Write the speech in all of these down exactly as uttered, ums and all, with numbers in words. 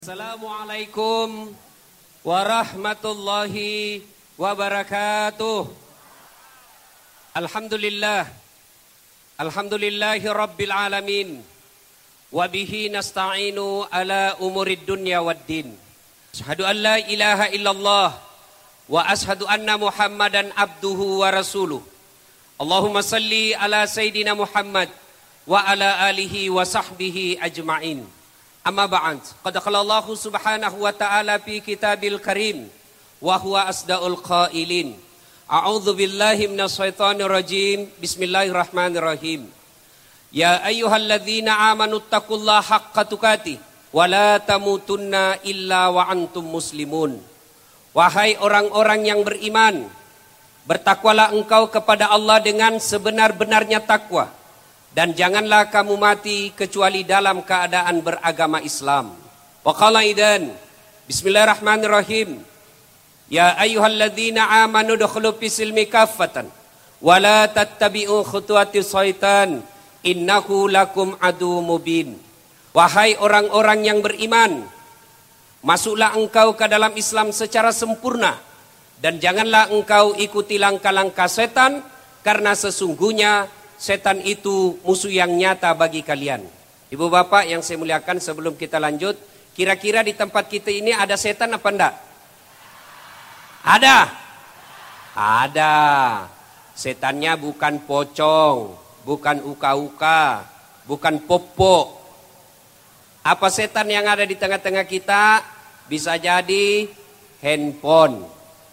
Assalamualaikum warahmatullahi wabarakatuh. Alhamdulillah. Alhamdulillahi rabbil alamin. Wabihi nasta'inu ala umurid dunya waddin. Asyhadu an la ilaha illallah wa ashhadu anna Muhammadan abduhu wa rasuluh. Allahumma salli ala Sayyidina Muhammad wa ala alihi wa sahbihi ajma'in. Amma ba'd, qad qala Allah subhanahu wa ta'ala fi kitabil karim wa huwa asdaqul qailin. A'udzu billahi minasy syaithanir rajim. Bismillahirrahmanirrahim. Ya ayyuhalladzina amanu taqullaha haqqa tuqatih wa la tamutunna illa wa antum muslimun. Wahai orang-orang yang beriman, bertakwalah engkau kepada Allah dengan sebenar-benarnya takwa. Dan janganlah kamu mati kecuali dalam keadaan beragama Islam. Wa qala idan. Bismillahirrahmanirrahim. Ya ayyuhalladzina amanu dukhulu fis-silmi kaffatan wa la tattabi'u khutuwatis syaitan innahu lakum adu mubin. Wahai orang-orang yang beriman, masuklah engkau ke dalam Islam secara sempurna dan janganlah engkau ikuti langkah-langkah setan, karena sesungguhnya setan itu musuh yang nyata bagi kalian. Ibu bapak yang saya muliakan, sebelum kita lanjut, kira-kira di tempat kita ini ada setan apa enggak? Ada. Ada. Setannya bukan pocong, bukan uka-uka, bukan popo. Apa setan yang ada di tengah-tengah kita? Bisa jadi handphone.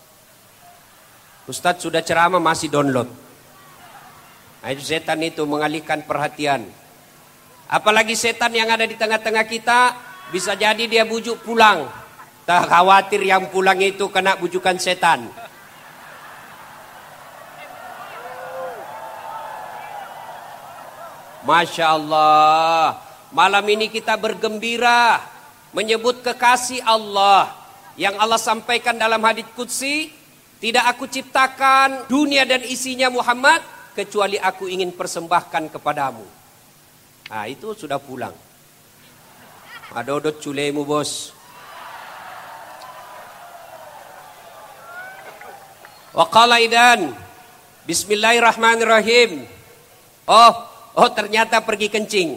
Ustadz sudah ceramah masih download. Nah, itu setan itu mengalihkan perhatian. Apalagi setan yang ada di tengah-tengah kita, bisa jadi dia bujuk pulang. Tak khawatir yang pulang itu kena bujukan setan. Masya Allah. Malam ini kita bergembira menyebut kekasih Allah yang Allah sampaikan dalam hadits qudsi, tidak aku ciptakan dunia dan isinya Muhammad kecuali aku ingin persembahkan kepadamu. Nah, itu sudah pulang. Adodot culemu bos. Wa qala idan. Bismillahirrahmanirrahim. Oh, oh ternyata pergi kencing.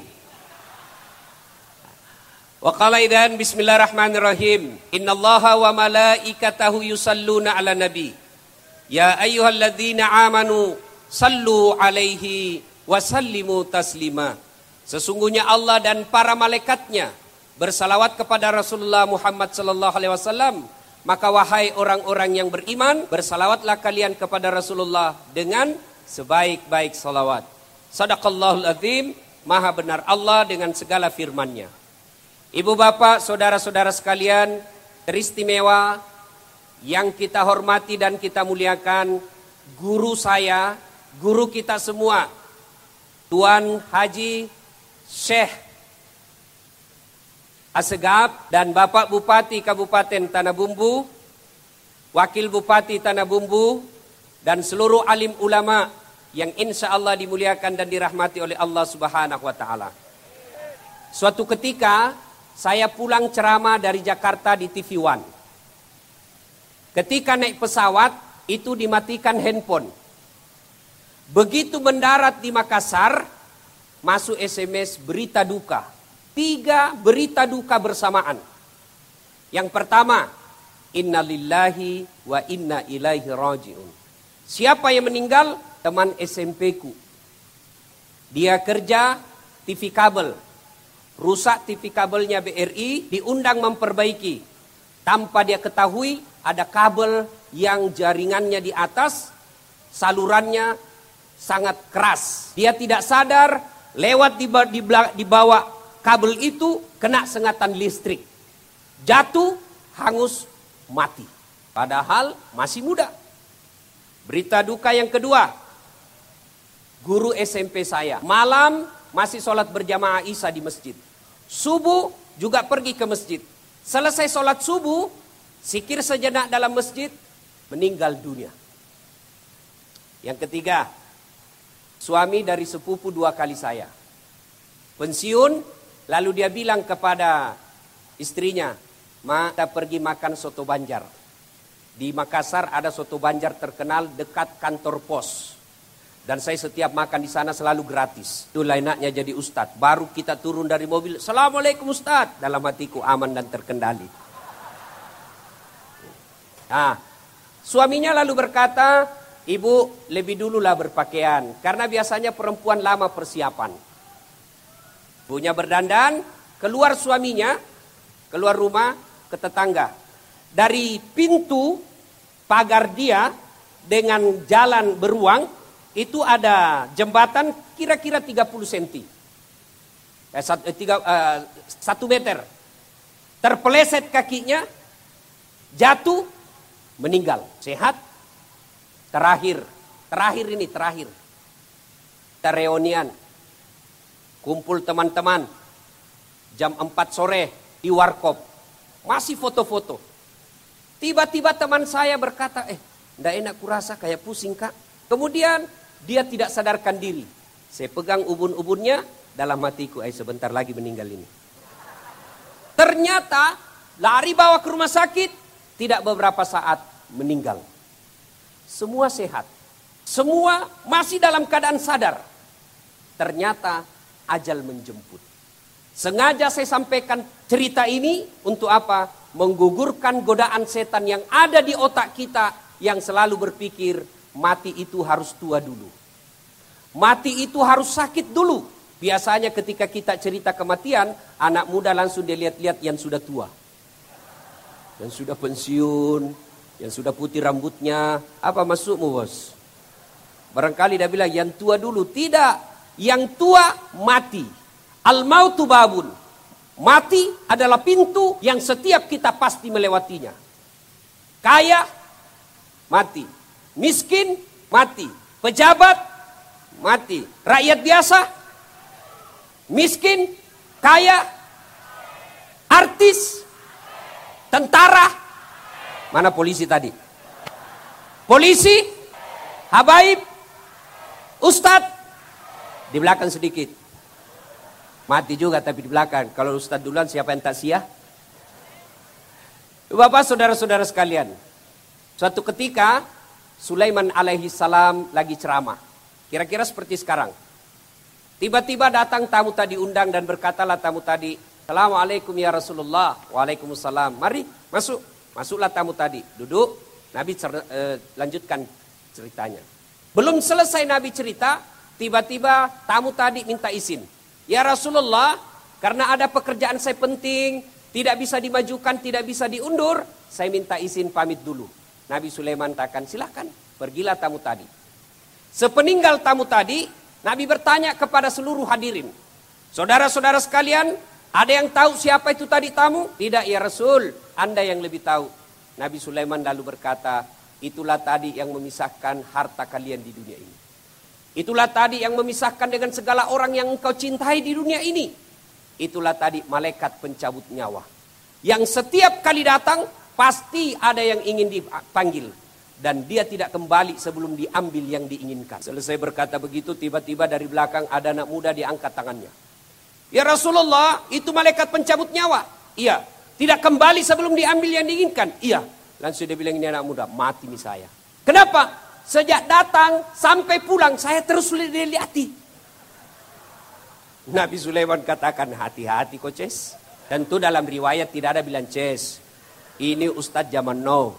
Wa qala idan. Bismillahirrahmanirrahim. Innallaha wa malaikatahu yusalluna ala nabi. Ya ayyuhalladzina amanu sallu alaihi wasallimu taslima. Sesungguhnya Allah dan para malaikatnya bersalawat kepada Rasulullah Muhammad sallallahu alaihi wasallam. Maka wahai orang-orang yang beriman, bersalawatlah kalian kepada Rasulullah dengan sebaik-baik salawat. Sadaqallahul azim. Maha benar Allah dengan segala firman-Nya. Ibu bapak, saudara-saudara sekalian, teristimewa yang kita hormati dan kita muliakan, guru saya, guru kita semua, Tuan Haji Syekh Assegaf dan Bapak Bupati Kabupaten Tanah Bumbu, Wakil Bupati Tanah Bumbu, dan seluruh alim ulama yang insya Allah dimuliakan dan dirahmati oleh Allah Subhanahu wa Ta'ala. Suatu ketika saya pulang ceramah dari Jakarta di T V One. Ketika naik pesawat itu dimatikan handphone. Begitu mendarat di Makassar, masuk S M S berita duka. Tiga berita duka bersamaan. Yang pertama, innalillahi wa inna ilaihi raji'un. Siapa yang meninggal? Teman S M P ku. Dia kerja T V kabel. Rusak T V kabelnya B R I, diundang memperbaiki. Tanpa dia ketahui, ada kabel yang jaringannya di atas, salurannya sangat keras. Dia tidak sadar, lewat di, di, di bawah kabel itu kena sengatan listrik. Jatuh, hangus, mati. Padahal masih muda. Berita duka yang kedua, guru S M P saya. Malam masih sholat berjamaah Isya di masjid. Subuh juga pergi ke masjid. Selesai sholat subuh, zikir sejenak dalam masjid, meninggal dunia. Yang ketiga, suami dari sepupu dua kali saya. Pensiun, lalu dia bilang kepada istrinya, "Ma, kita pergi makan soto Banjar. Di Makassar ada soto Banjar terkenal dekat kantor pos. Dan saya setiap makan di sana selalu gratis. Itulah enaknya jadi ustadz. Baru kita turun dari mobil, "Assalamualaikum ustadz." Dalam hatiku aman dan terkendali. Nah, suaminya lalu berkata, "Ibu, lebih dululah berpakaian. Karena biasanya perempuan lama persiapan." Ibunya berdandan, keluar suaminya, keluar rumah ke tetangga. Dari pintu pagar dia dengan jalan beruang, itu ada jembatan kira-kira tiga puluh sentimeter. Eh, satu, eh, tiga, eh, satu meter. Terpeleset kakinya, jatuh, meninggal. Sehat. Terakhir, terakhir ini, terakhir. Kita reunian. Kumpul teman-teman. Jam empat sore di warkop. Masih foto-foto. Tiba-tiba teman saya berkata, "Eh, enggak enak kurasa, kayak pusing kak." Kemudian dia tidak sadarkan diri. Saya pegang ubun-ubunnya, dalam hatiku, "Eh, sebentar lagi meninggal ini." Ternyata lari bawa ke rumah sakit, tidak beberapa saat meninggal. Semua sehat. Semua masih dalam keadaan sadar. Ternyata ajal menjemput. Sengaja saya sampaikan cerita ini untuk apa? Menggugurkan godaan setan yang ada di otak kita yang selalu berpikir mati itu harus tua dulu. Mati itu harus sakit dulu. Biasanya ketika kita cerita kematian, anak muda langsung dilihat-lihat yang sudah tua. Yang sudah pensiun, yang sudah putih rambutnya. Apa maksudmu, bos? Barangkali dia bilang yang tua dulu. Tidak, yang tua mati. Al-mautu babun. Mati adalah pintu yang setiap kita pasti melewatinya. Kaya, mati. Miskin, mati. Pejabat, mati. Rakyat biasa, miskin, kaya, artis, tentara. Mana polisi tadi? Polisi, habaib, ustadz. Di belakang sedikit. Mati juga tapi di belakang. Kalau ustaz duluan siapa yang tak sia? Bapak saudara-saudara sekalian. Suatu ketika Sulaiman alaihi salam lagi ceramah. Kira-kira seperti sekarang. Tiba-tiba datang tamu tadi undang dan berkatalah tamu tadi, "Assalamualaikum ya Rasulullah." "Waalaikumsalam." "Mari masuk." Masuklah tamu tadi. Duduk. Nabi cer- eh, lanjutkan ceritanya. Belum selesai Nabi cerita, tiba-tiba tamu tadi minta izin. "Ya Rasulullah, karena ada pekerjaan saya penting, tidak bisa dimajukan, tidak bisa diundur, saya minta izin pamit dulu." Nabi Sulaiman katakan, "Silakan, pergilah tamu tadi." Sepeninggal tamu tadi, Nabi bertanya kepada seluruh hadirin, "Saudara-saudara sekalian, ada yang tahu siapa itu tadi tamu?" "Tidak ya Rasul, Anda yang lebih tahu." Nabi Sulaiman lalu berkata, "Itulah tadi yang memisahkan harta kalian di dunia ini. Itulah tadi yang memisahkan dengan segala orang yang engkau cintai di dunia ini. Itulah tadi malaikat pencabut nyawa. Yang setiap kali datang pasti ada yang ingin dipanggil. Dan dia tidak kembali sebelum diambil yang diinginkan." Selesai berkata begitu, tiba-tiba dari belakang ada anak muda diangkat tangannya. "Ya Rasulullah, itu malaikat pencabut nyawa." "Iya." "Tidak kembali sebelum diambil yang diinginkan?" "Iya." Langsung dia bilang, "Ini anak muda, mati nih saya." "Kenapa?" "Sejak datang sampai pulang saya terus dilihat." Nabi Sulaiman katakan, "Hati-hati kok Ces." Tentu dalam riwayat tidak ada bilang Ces. Ini Ustadz zaman now.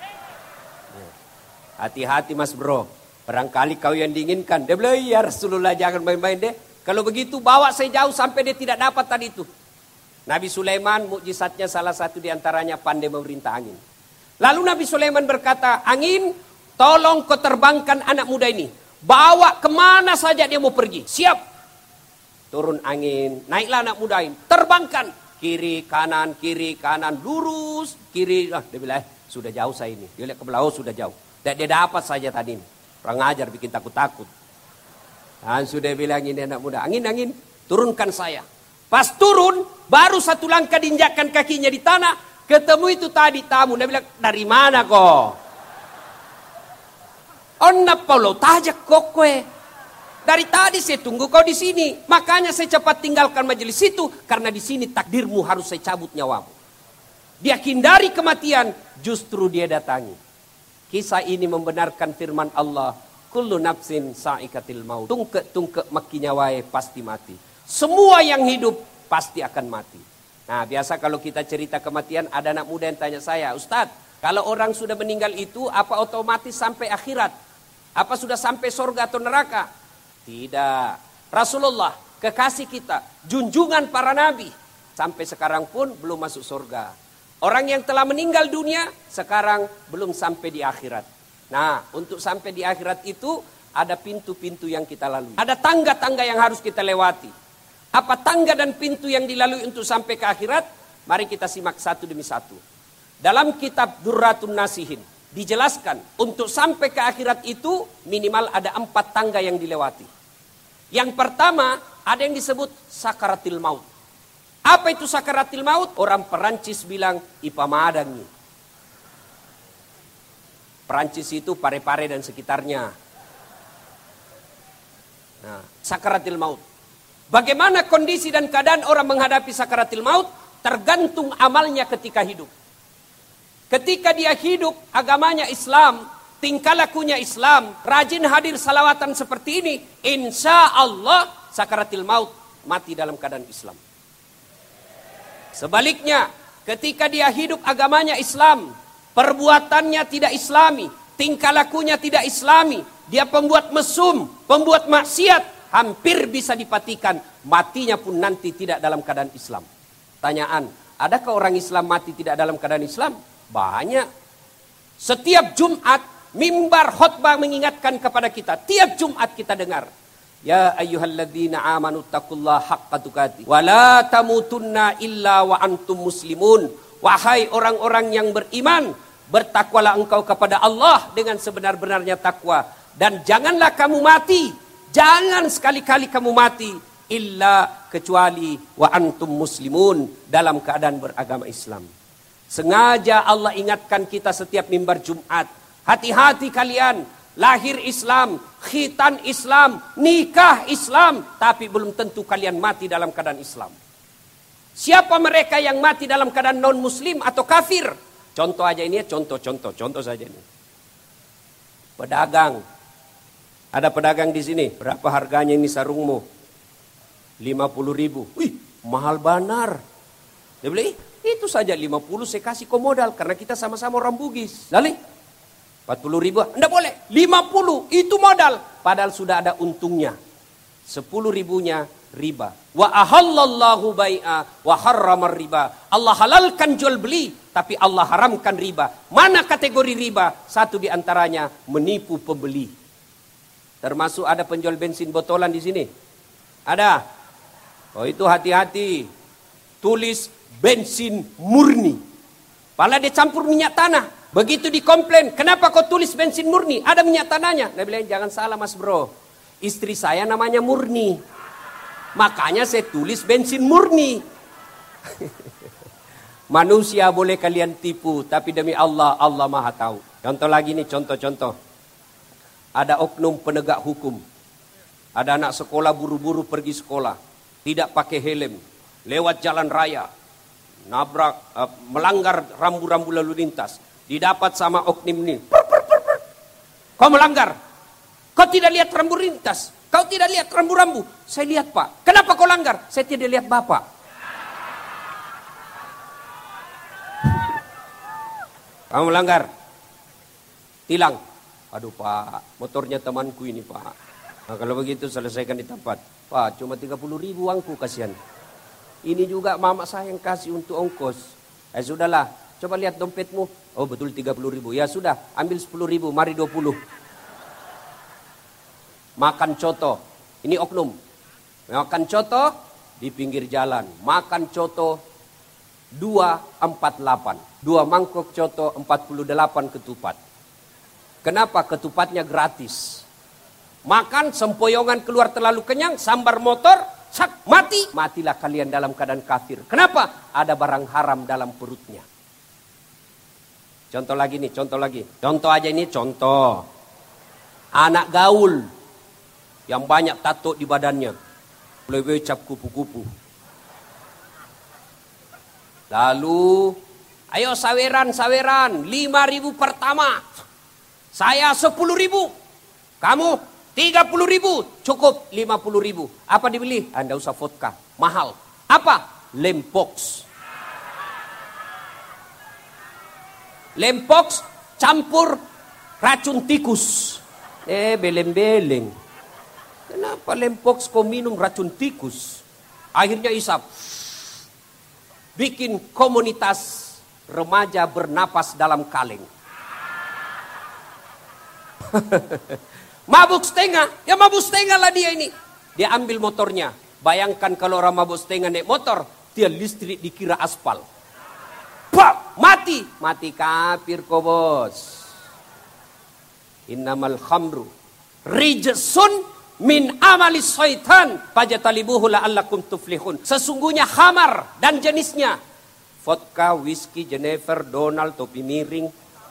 Hati-hati mas bro. Barangkali kau yang diinginkan. Dia bilang, "Ya Rasulullah jangan main-main deh. Kalau begitu bawa saya jauh sampai dia tidak dapat tadi itu." Nabi Sulaiman mukjizatnya salah satu diantaranya pandai memerintah angin. Lalu Nabi Sulaiman berkata, "Angin, tolong kau terbangkan anak muda ini. Bawa kemana saja dia mau pergi." "Siap." Turun angin. Naiklah anak muda ini. Terbangkan. Kiri, kanan, kiri, kanan. Lurus, kiri. Ah, dia bilang, eh, sudah jauh saya ini. Dia lihat ke belakang, sudah jauh. Dan dia dapat saja tadi ini. Orang ajar bikin takut-takut. Dan sudah bilang ini anak muda. "Angin, angin, turunkan saya." Pas turun, baru satu langkah diinjakkan kakinya di tanah. Ketemu itu tadi tamu. Dia bilang, "Dari mana kok?" "Onna Paulo tajak kokwe. Dari tadi saya tunggu kau di sini. Makanya saya cepat tinggalkan majelis itu. Karena di sini takdirmu harus saya cabut nyawamu." dia hindari kematian, justru dia datangi. Kisah ini membenarkan firman Allah, kullu nafsin sa'ikatil maut. Tungke-tungke makinya wae pasti mati. Semua yang hidup pasti akan mati. Nah, biasa kalau kita cerita kematian, ada anak muda yang tanya saya, Ustadz, kalau orang sudah meninggal itu, apa otomatis sampai akhirat? Apa sudah sampai surga atau neraka? Tidak. Rasulullah, kekasih kita, junjungan para nabi, sampai sekarang pun belum masuk surga. Orang yang telah meninggal dunia, sekarang belum sampai di akhirat. Nah, untuk sampai di akhirat itu, ada pintu-pintu yang kita lalui. Ada tangga-tangga yang harus kita lewati. Apa tangga dan pintu yang dilalui untuk sampai ke akhirat? Mari kita simak satu demi satu. Dalam kitab Durratun Nasihin, dijelaskan untuk sampai ke akhirat itu, minimal ada empat tangga yang dilewati. Yang pertama, ada yang disebut sakaratil maut. Apa itu sakaratil maut? Orang Perancis bilang ipamadangi. Perancis itu Pare-Pare dan sekitarnya. Nah, sakaratil maut. Bagaimana kondisi dan keadaan orang menghadapi sakaratil maut? Tergantung amalnya ketika hidup. Ketika dia hidup, agamanya Islam, tingkah lakunya Islam, rajin hadir salawatan seperti ini, insya Allah sakaratil maut mati dalam keadaan Islam. Sebaliknya, ketika dia hidup agamanya Islam, perbuatannya tidak Islami, tingkah lakunya tidak Islami, dia pembuat mesum, pembuat maksiat, hampir bisa dipatikan, matinya pun nanti tidak dalam keadaan Islam. Tanyaan, adakah orang Islam mati tidak dalam keadaan Islam? Banyak. Setiap Jumat, mimbar khutbah mengingatkan kepada kita. Tiap Jumat kita dengar. Ya ayyuhalladzina amanu taqullaha haqqa tuqatih wa la tamutunna illa wa antum muslimun. Wahai orang-orang yang beriman, bertakwalah engkau kepada Allah dengan sebenar-benarnya takwa, dan janganlah kamu mati, jangan sekali-kali kamu mati illa kecuali wa antum muslimun, dalam keadaan beragama Islam. Sengaja Allah ingatkan kita setiap mimbar Jumat, hati-hati kalian, lahir Islam, khitan Islam, nikah Islam, tapi belum tentu kalian mati dalam keadaan Islam. Siapa mereka yang mati dalam keadaan non muslim atau kafir? Contoh aja ini, contoh, contoh, contoh saja ini. Pedagang. Ada pedagang di sini. Berapa harganya ini sarungmu? lima puluh ribu. Wih, mahal benar. Dia beli? Itu saja lima puluh, saya kasih kau modal karena kita sama-sama orang Bugis. Lalu empat puluh ribu, enggak boleh. lima puluh itu modal. Padahal sudah ada untungnya. sepuluh ribunya riba. Wa ahallallahu bai'a wa harramar riba. Allah halalkan jual beli, tapi Allah haramkan riba. Mana kategori riba? Satu di antaranya menipu pembeli. Termasuk ada penjual bensin botolan di sini. Ada? Oh, itu hati-hati. Tulis bensin murni. Padahal dia campur minyak tanah. Begitu dikomplain, kenapa kau tulis bensin murni? Ada minyak tanahnya. Dia bilang, jangan salah mas bro. Istri saya namanya Murni. Makanya saya tulis bensin murni. Manusia boleh kalian tipu, tapi demi Allah, Allah maha tahu. Contoh lagi nih, contoh-contoh. Ada oknum penegak hukum. Ada anak sekolah buru-buru pergi sekolah. Tidak pakai helm. Lewat jalan raya. Nabrak, uh, melanggar rambu-rambu lalu lintas. Didapat sama oknum ini. Pur, pur, pur, pur. Kau melanggar. Kau tidak lihat rambu lintas. Kau tidak lihat rambu-rambu. Saya lihat pak. Kenapa kau langgar? Saya tidak lihat bapak. Kamu melanggar. Tilang. Aduh pak, motornya temanku ini pak. Nah, kalau begitu selesaikan di tempat. Pak, cuma tiga puluh ribu uangku, kasihan. Ini juga mama saya yang kasih untuk ongkos. Eh sudahlah, coba lihat dompetmu. Oh betul tiga puluh ribu. Ya sudah, ambil sepuluh ribu, mari dua puluh. Makan coto. Ini oknum. Makan coto di pinggir jalan. Makan coto dua empat delapan. Dua mangkok coto empat puluh delapan ketupat. Kenapa? Ketupatnya gratis. Makan sempoyongan keluar terlalu kenyang, sambar motor, sak, mati. Matilah kalian dalam keadaan kafir. Kenapa? Ada barang haram dalam perutnya. Contoh lagi nih, contoh lagi. Contoh aja ini, contoh. Anak gaul yang banyak tato di badannya. Lewe cap kupu-kupu. Lalu Ayo saweran, saweran, lima ribu pertama. Saya sepuluh ribu. Kamu tiga puluh ribu. Cukup lima puluh ribu. Apa dibeli? Anda usah vodka. Mahal. Apa? Lempox. Lempox campur racun tikus. Eh, beleng-beleng. Kenapa Lempox kau minum racun tikus? Akhirnya isap. Bikin komunitas remaja bernapas dalam kaleng. Mabuk setengah. Ya mabuk setengah lah dia ini. Dia ambil motornya. Bayangkan kalau orang mabuk setengah naik motor. Dia listrik dikira aspal. Pak, mati. Mati kafir kok bos. Innamal khamru rijsun min amalis syaitan fajtalibuhu la'allakum tuflihun. Sesungguhnya khamar dan jenisnya vodka, whisky, Jenever, Donald, topi miring.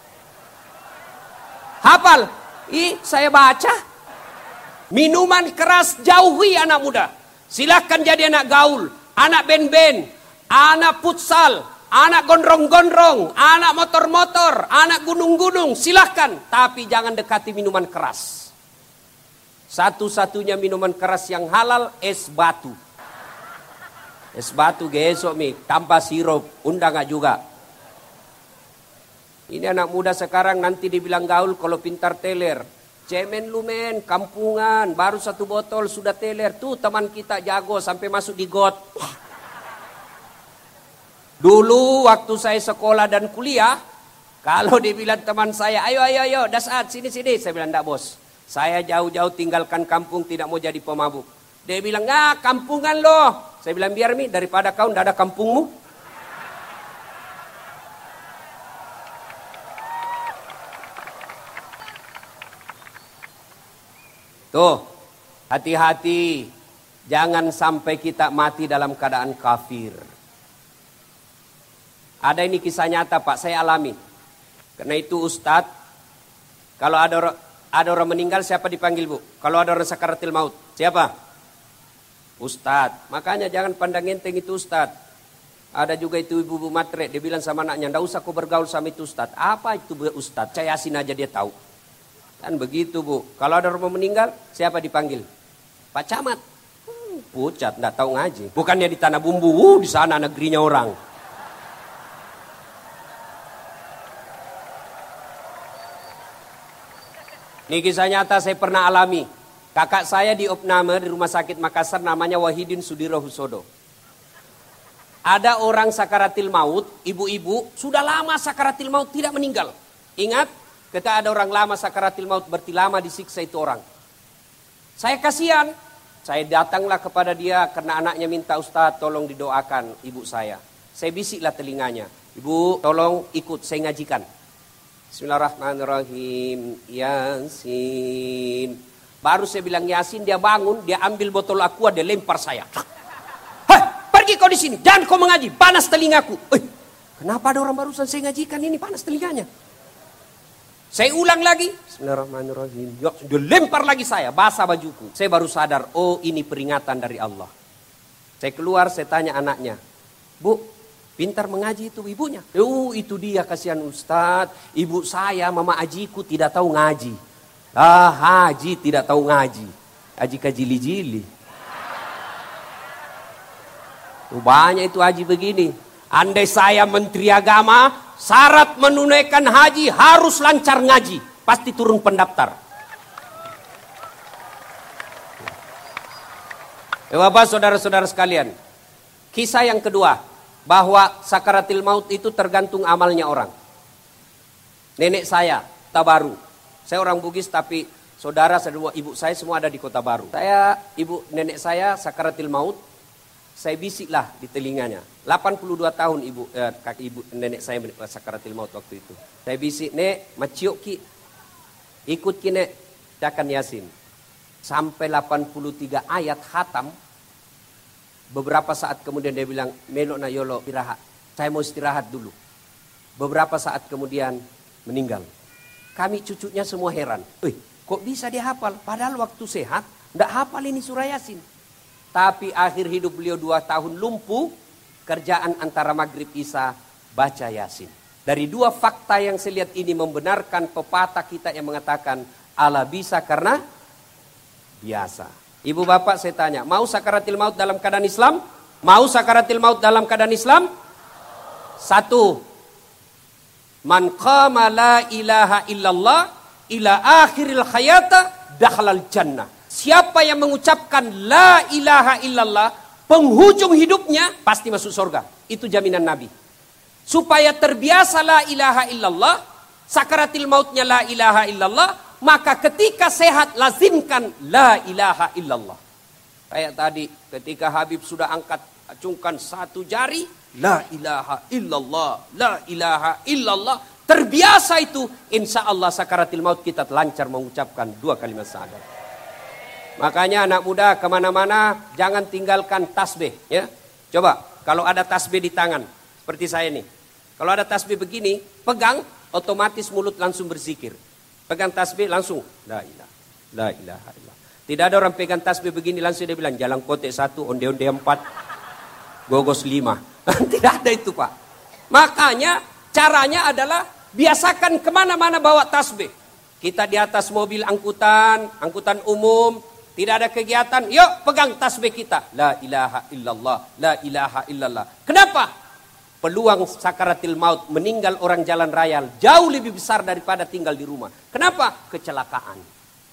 Hafal? Ih, saya baca. Minuman keras jauhi anak muda. Silahkan jadi anak gaul, anak ben-ben, anak futsal, anak gondrong-gondrong, anak motor-motor, anak gunung-gunung, silahkan. Tapi jangan dekati minuman keras. Satu-satunya minuman keras yang halal, es batu. Es batu gesok mi, tanpa sirup, undang gak juga. Ini anak muda sekarang nanti dibilang gaul kalau pintar teler. Cemen lu men, kampungan, baru satu botol sudah teler. Tuh teman kita jago sampai masuk di got. Dulu waktu saya sekolah dan kuliah, kalau dibilang teman saya, ayo ayo ayo, dasar sini sini, saya bilang enggak bos. Saya jauh-jauh tinggalkan kampung, tidak mau jadi pemabuk. Dia bilang, "Ah, kampungan loh." Saya bilang, "Biar mi, daripada kau enggak ada kampungmu." Tuh, hati-hati. Jangan sampai kita mati dalam keadaan kafir. Ada ini kisah nyata Pak, saya alami. Karena itu Ustadz, kalau ada orang, ada orang meninggal siapa dipanggil Bu? Kalau ada orang sakaratil maut, siapa? Ustadz. Makanya jangan pandang enteng itu Ustadz. Ada juga itu ibu-ibu matre, dia bilang sama anaknya, "Nggak usah kau bergaul sama itu Ustadz." Apa itu Bu Ustadz? Saya yasin aja dia tahu. Kan begitu Bu. Kalau ada orang meninggal, siapa dipanggil? Pak Camat. Hmm, pucat, nggak tahu ngaji. Bukannya di Tanah Bumbu, uh, di sana negerinya orang. Ini kisah nyata saya pernah alami. Kakak saya di opname di Rumah Sakit Makassar namanya Wahidin Sudiro Husodo. Ada orang sakaratil maut, ibu-ibu, sudah lama sakaratil maut tidak meninggal. Ingat? Ketika ada orang lama sakaratil maut, berarti lama disiksa itu orang. Saya kasihan. Saya datanglah kepada dia karena anaknya minta, "Ustaz tolong didoakan ibu saya." Saya bisiklah telinganya. "Ibu tolong ikut saya ngajikan." Bismillahirrahmanirrahim. Yasin. Baru saya bilang Yasin, dia bangun, dia ambil botol aqua, dia lempar saya. "Hei, pergi kau di sini, jangan kau mengaji, panas telingaku." Eh, kenapa ada orang barusan saya ngajikan ini panas telinganya? Saya ulang lagi. Bismillahirrahmanirrahim. Dia lempar lagi saya, basah bajuku. Saya baru sadar, oh ini peringatan dari Allah. Saya keluar, saya tanya anaknya, "Bu, pintar mengaji itu ibunya?" "Oh itu dia, kasihan Ustadz. Ibu saya, mama ajiku tidak tahu ngaji." "Ah, haji tidak tahu ngaji. Haji kajili-jili." Oh, banyak itu haji begini. Andai saya menteri agama, syarat menunaikan haji harus lancar ngaji. Pasti turun pendaftar. Ya Bapak, saudara-saudara sekalian. Kisah yang kedua. Bahwa sakaratil maut itu tergantung amalnya orang. Nenek saya, Kota Baru. Saya orang Bugis tapi saudara, saudara ibu saya semua ada di Kota Baru. Saya, ibu nenek saya sakaratil maut. Saya bisiklah di telinganya. delapan puluh dua tahun ibu eh, kaki ibu nenek saya sakaratil maut waktu itu. Saya bisik, "Nek, maciok ki. Ikut ki nek, bacakan Yasin." Sampai delapan puluh tiga ayat khatam. Beberapa saat kemudian dia bilang, "Melok na yolo istirahat. Saya mau istirahat dulu." Beberapa saat kemudian meninggal. Kami cucunya semua heran. "Eh, kok bisa dia hafal? Padahal waktu sehat enggak hafal ini surah Yasin." Tapi akhir hidup beliau dua tahun lumpuh, kerjaan antara maghrib isya baca Yasin. Dari dua fakta yang saya lihat ini membenarkan pepatah kita yang mengatakan Allah bisa karena biasa. Ibu bapak saya tanya, mau sakaratil maut dalam keadaan Islam? Mau sakaratil maut dalam keadaan Islam? Satu, man qama la ilaha illallah ila akhiril hayata dakhalal jannah. Siapa yang mengucapkan la ilaha illallah penghujung hidupnya pasti masuk surga. Itu jaminan Nabi. Supaya terbiasa la ilaha illallah, sakaratil mautnya la ilaha illallah, maka ketika sehat lazimkan la ilaha illallah. Kayak tadi ketika Habib sudah angkat acungkan satu jari, la ilaha illallah, la ilaha illallah. Terbiasa itu, insya Allah sakaratil maut kita lancar mengucapkan dua kalimat syahadat. Makanya anak muda kemana-mana jangan tinggalkan tasbih. Ya, coba kalau ada tasbih di tangan seperti saya nih. Kalau ada tasbih begini, pegang, otomatis mulut langsung berzikir. Pegang tasbih langsung, la ilaha, la ilaha illallah. Tidak ada orang pegang tasbih begini langsung dia bilang, jalan kotek satu, onde-onde empat, gogos lima. Tidak ada itu Pak. Makanya caranya adalah biasakan kemana-mana bawa tasbih. Kita di atas mobil angkutan, angkutan umum, tidak ada kegiatan, yuk pegang tasbih kita. La ilaha illallah, la ilaha illallah. Kenapa? Peluang sakaratil maut meninggal orang jalan raya jauh lebih besar daripada tinggal di rumah. Kenapa? Kecelakaan.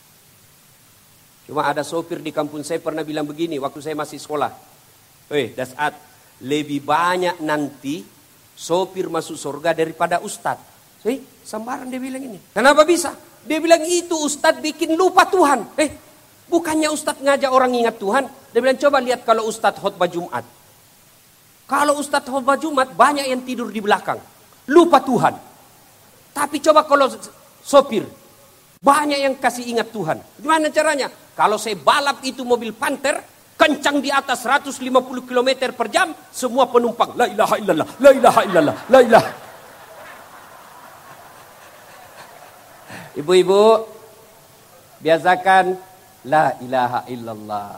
Cuma ada sopir di kampung saya pernah bilang begini waktu saya masih sekolah. Eh, dasat, lebih banyak nanti sopir masuk surga daripada ustadz. Eh, sembarang dia bilang ini. Kenapa bisa? Dia bilang itu ustadz bikin lupa Tuhan. Eh, bukannya ustadz ngajak orang ingat Tuhan. Dia bilang coba lihat kalau ustadz khutbah Jumat. Kalau ustadz khutbah Jumat banyak yang tidur di belakang. Lupa Tuhan. Tapi coba kalau sopir. Banyak yang kasih ingat Tuhan. Gimana caranya? Kalau saya balap itu mobil Panther. Kencang di atas seratus lima puluh kilometer per jam. Semua penumpang. La ilaha illallah. La ilaha illallah. La ilaha. Ibu-ibu. Biasakan. La ilaha illallah.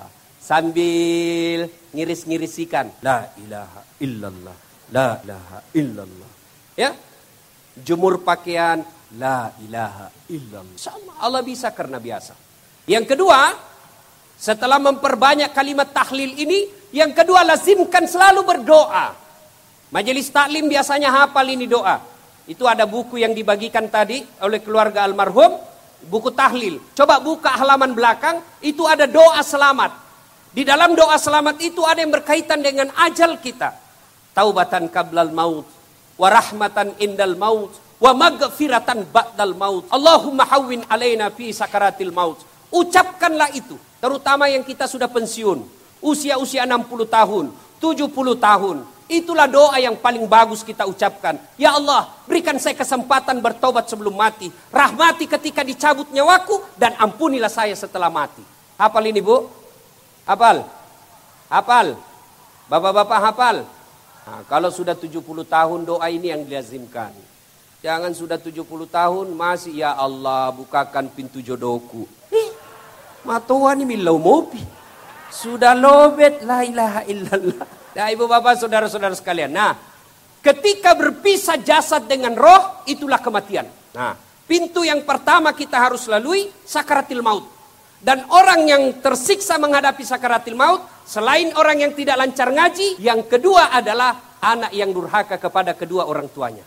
Sambil ngiris-ngirisikan. La ilaha illallah. La ilaha illallah. Ya. Jemur pakaian. La ilaha illallah. InsyaAllah Allah bisa karena biasa. Yang kedua, setelah memperbanyak kalimat tahlil ini, yang kedua lazimkan selalu berdoa. Majelis taklim biasanya hafal ini doa. Itu ada buku yang dibagikan tadi oleh keluarga almarhum. Buku tahlil. Coba buka halaman belakang. Itu ada doa selamat. Di dalam doa selamat itu ada yang berkaitan dengan ajal kita. Taubatan qablal maut. Wa rahmatan indal maut. Wa maghfiratan ba'dal maut. Allahumma hawwin alaina fi sakaratil maut. Ucapkanlah itu. Terutama yang kita sudah pensiun. Usia-usia enam puluh tahun. tujuh puluh tahun. Itulah doa yang paling bagus kita ucapkan. Ya Allah, berikan saya kesempatan bertobat sebelum mati. Rahmati ketika dicabut nyawaku. Dan ampunilah saya setelah mati. Hafal ini Bu? Hafal? Hafal? Bapak-bapak hafal? Nah, kalau sudah tujuh puluh tahun doa ini yang dilazimkan. Jangan sudah tujuh puluh tahun masih ya Allah bukakan pintu jodohku. Eh, matoa ni milau mopi. Sudah lobet la ilaha illallah. Nah ibu bapak saudara-saudara sekalian. Nah ketika berpisah jasad dengan roh itulah kematian. Nah pintu yang pertama kita harus lalui sakaratil maut. Dan orang yang tersiksa menghadapi sakaratil maut, selain orang yang tidak lancar ngaji, yang kedua adalah anak yang durhaka kepada kedua orang tuanya.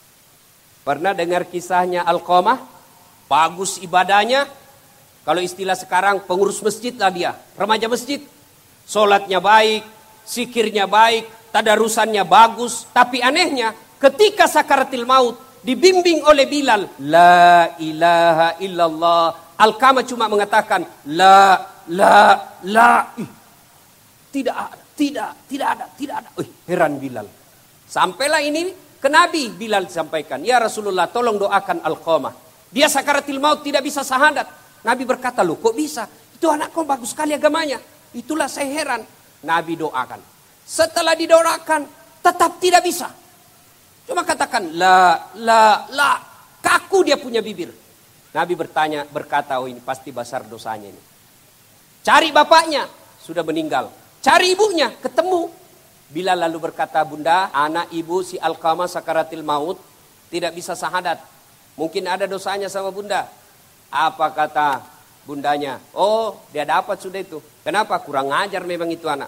Pernah dengar kisahnya Alqamah? Bagus ibadahnya. Kalau istilah sekarang pengurus masjid lah dia, remaja masjid. Solatnya baik, zikirnya baik, tadarusannya bagus. Tapi anehnya ketika sakaratil maut dibimbing oleh Bilal, la ilaha illallah. Alqamah cuma mengatakan la la la. Ih, tidak ada, tidak, tidak ada, tidak ada. Ih, heran Bilal. Sampailah ini ke Nabi Bilal sampaikan, ya Rasulullah tolong doakan Alqamah. Dia sakaratil maut tidak bisa syahadat. Nabi berkata, loh kok bisa? Itu anak kau bagus sekali agamanya. Itulah saya heran. Nabi doakan. Setelah didoakan tetap tidak bisa. Cuma katakan la la la. Kaku dia punya bibir. Nabi bertanya, berkata, oh ini pasti besar dosanya ini. Cari bapaknya, sudah meninggal. Cari ibunya, ketemu. Bilal lalu berkata, "Bunda, anak ibu si Alqamah sakaratil maut, tidak bisa syahadat. Mungkin ada dosanya sama bunda." Apa kata bundanya? "Oh, dia dapat sudah itu." Kenapa? Kurang ajar memang itu anak.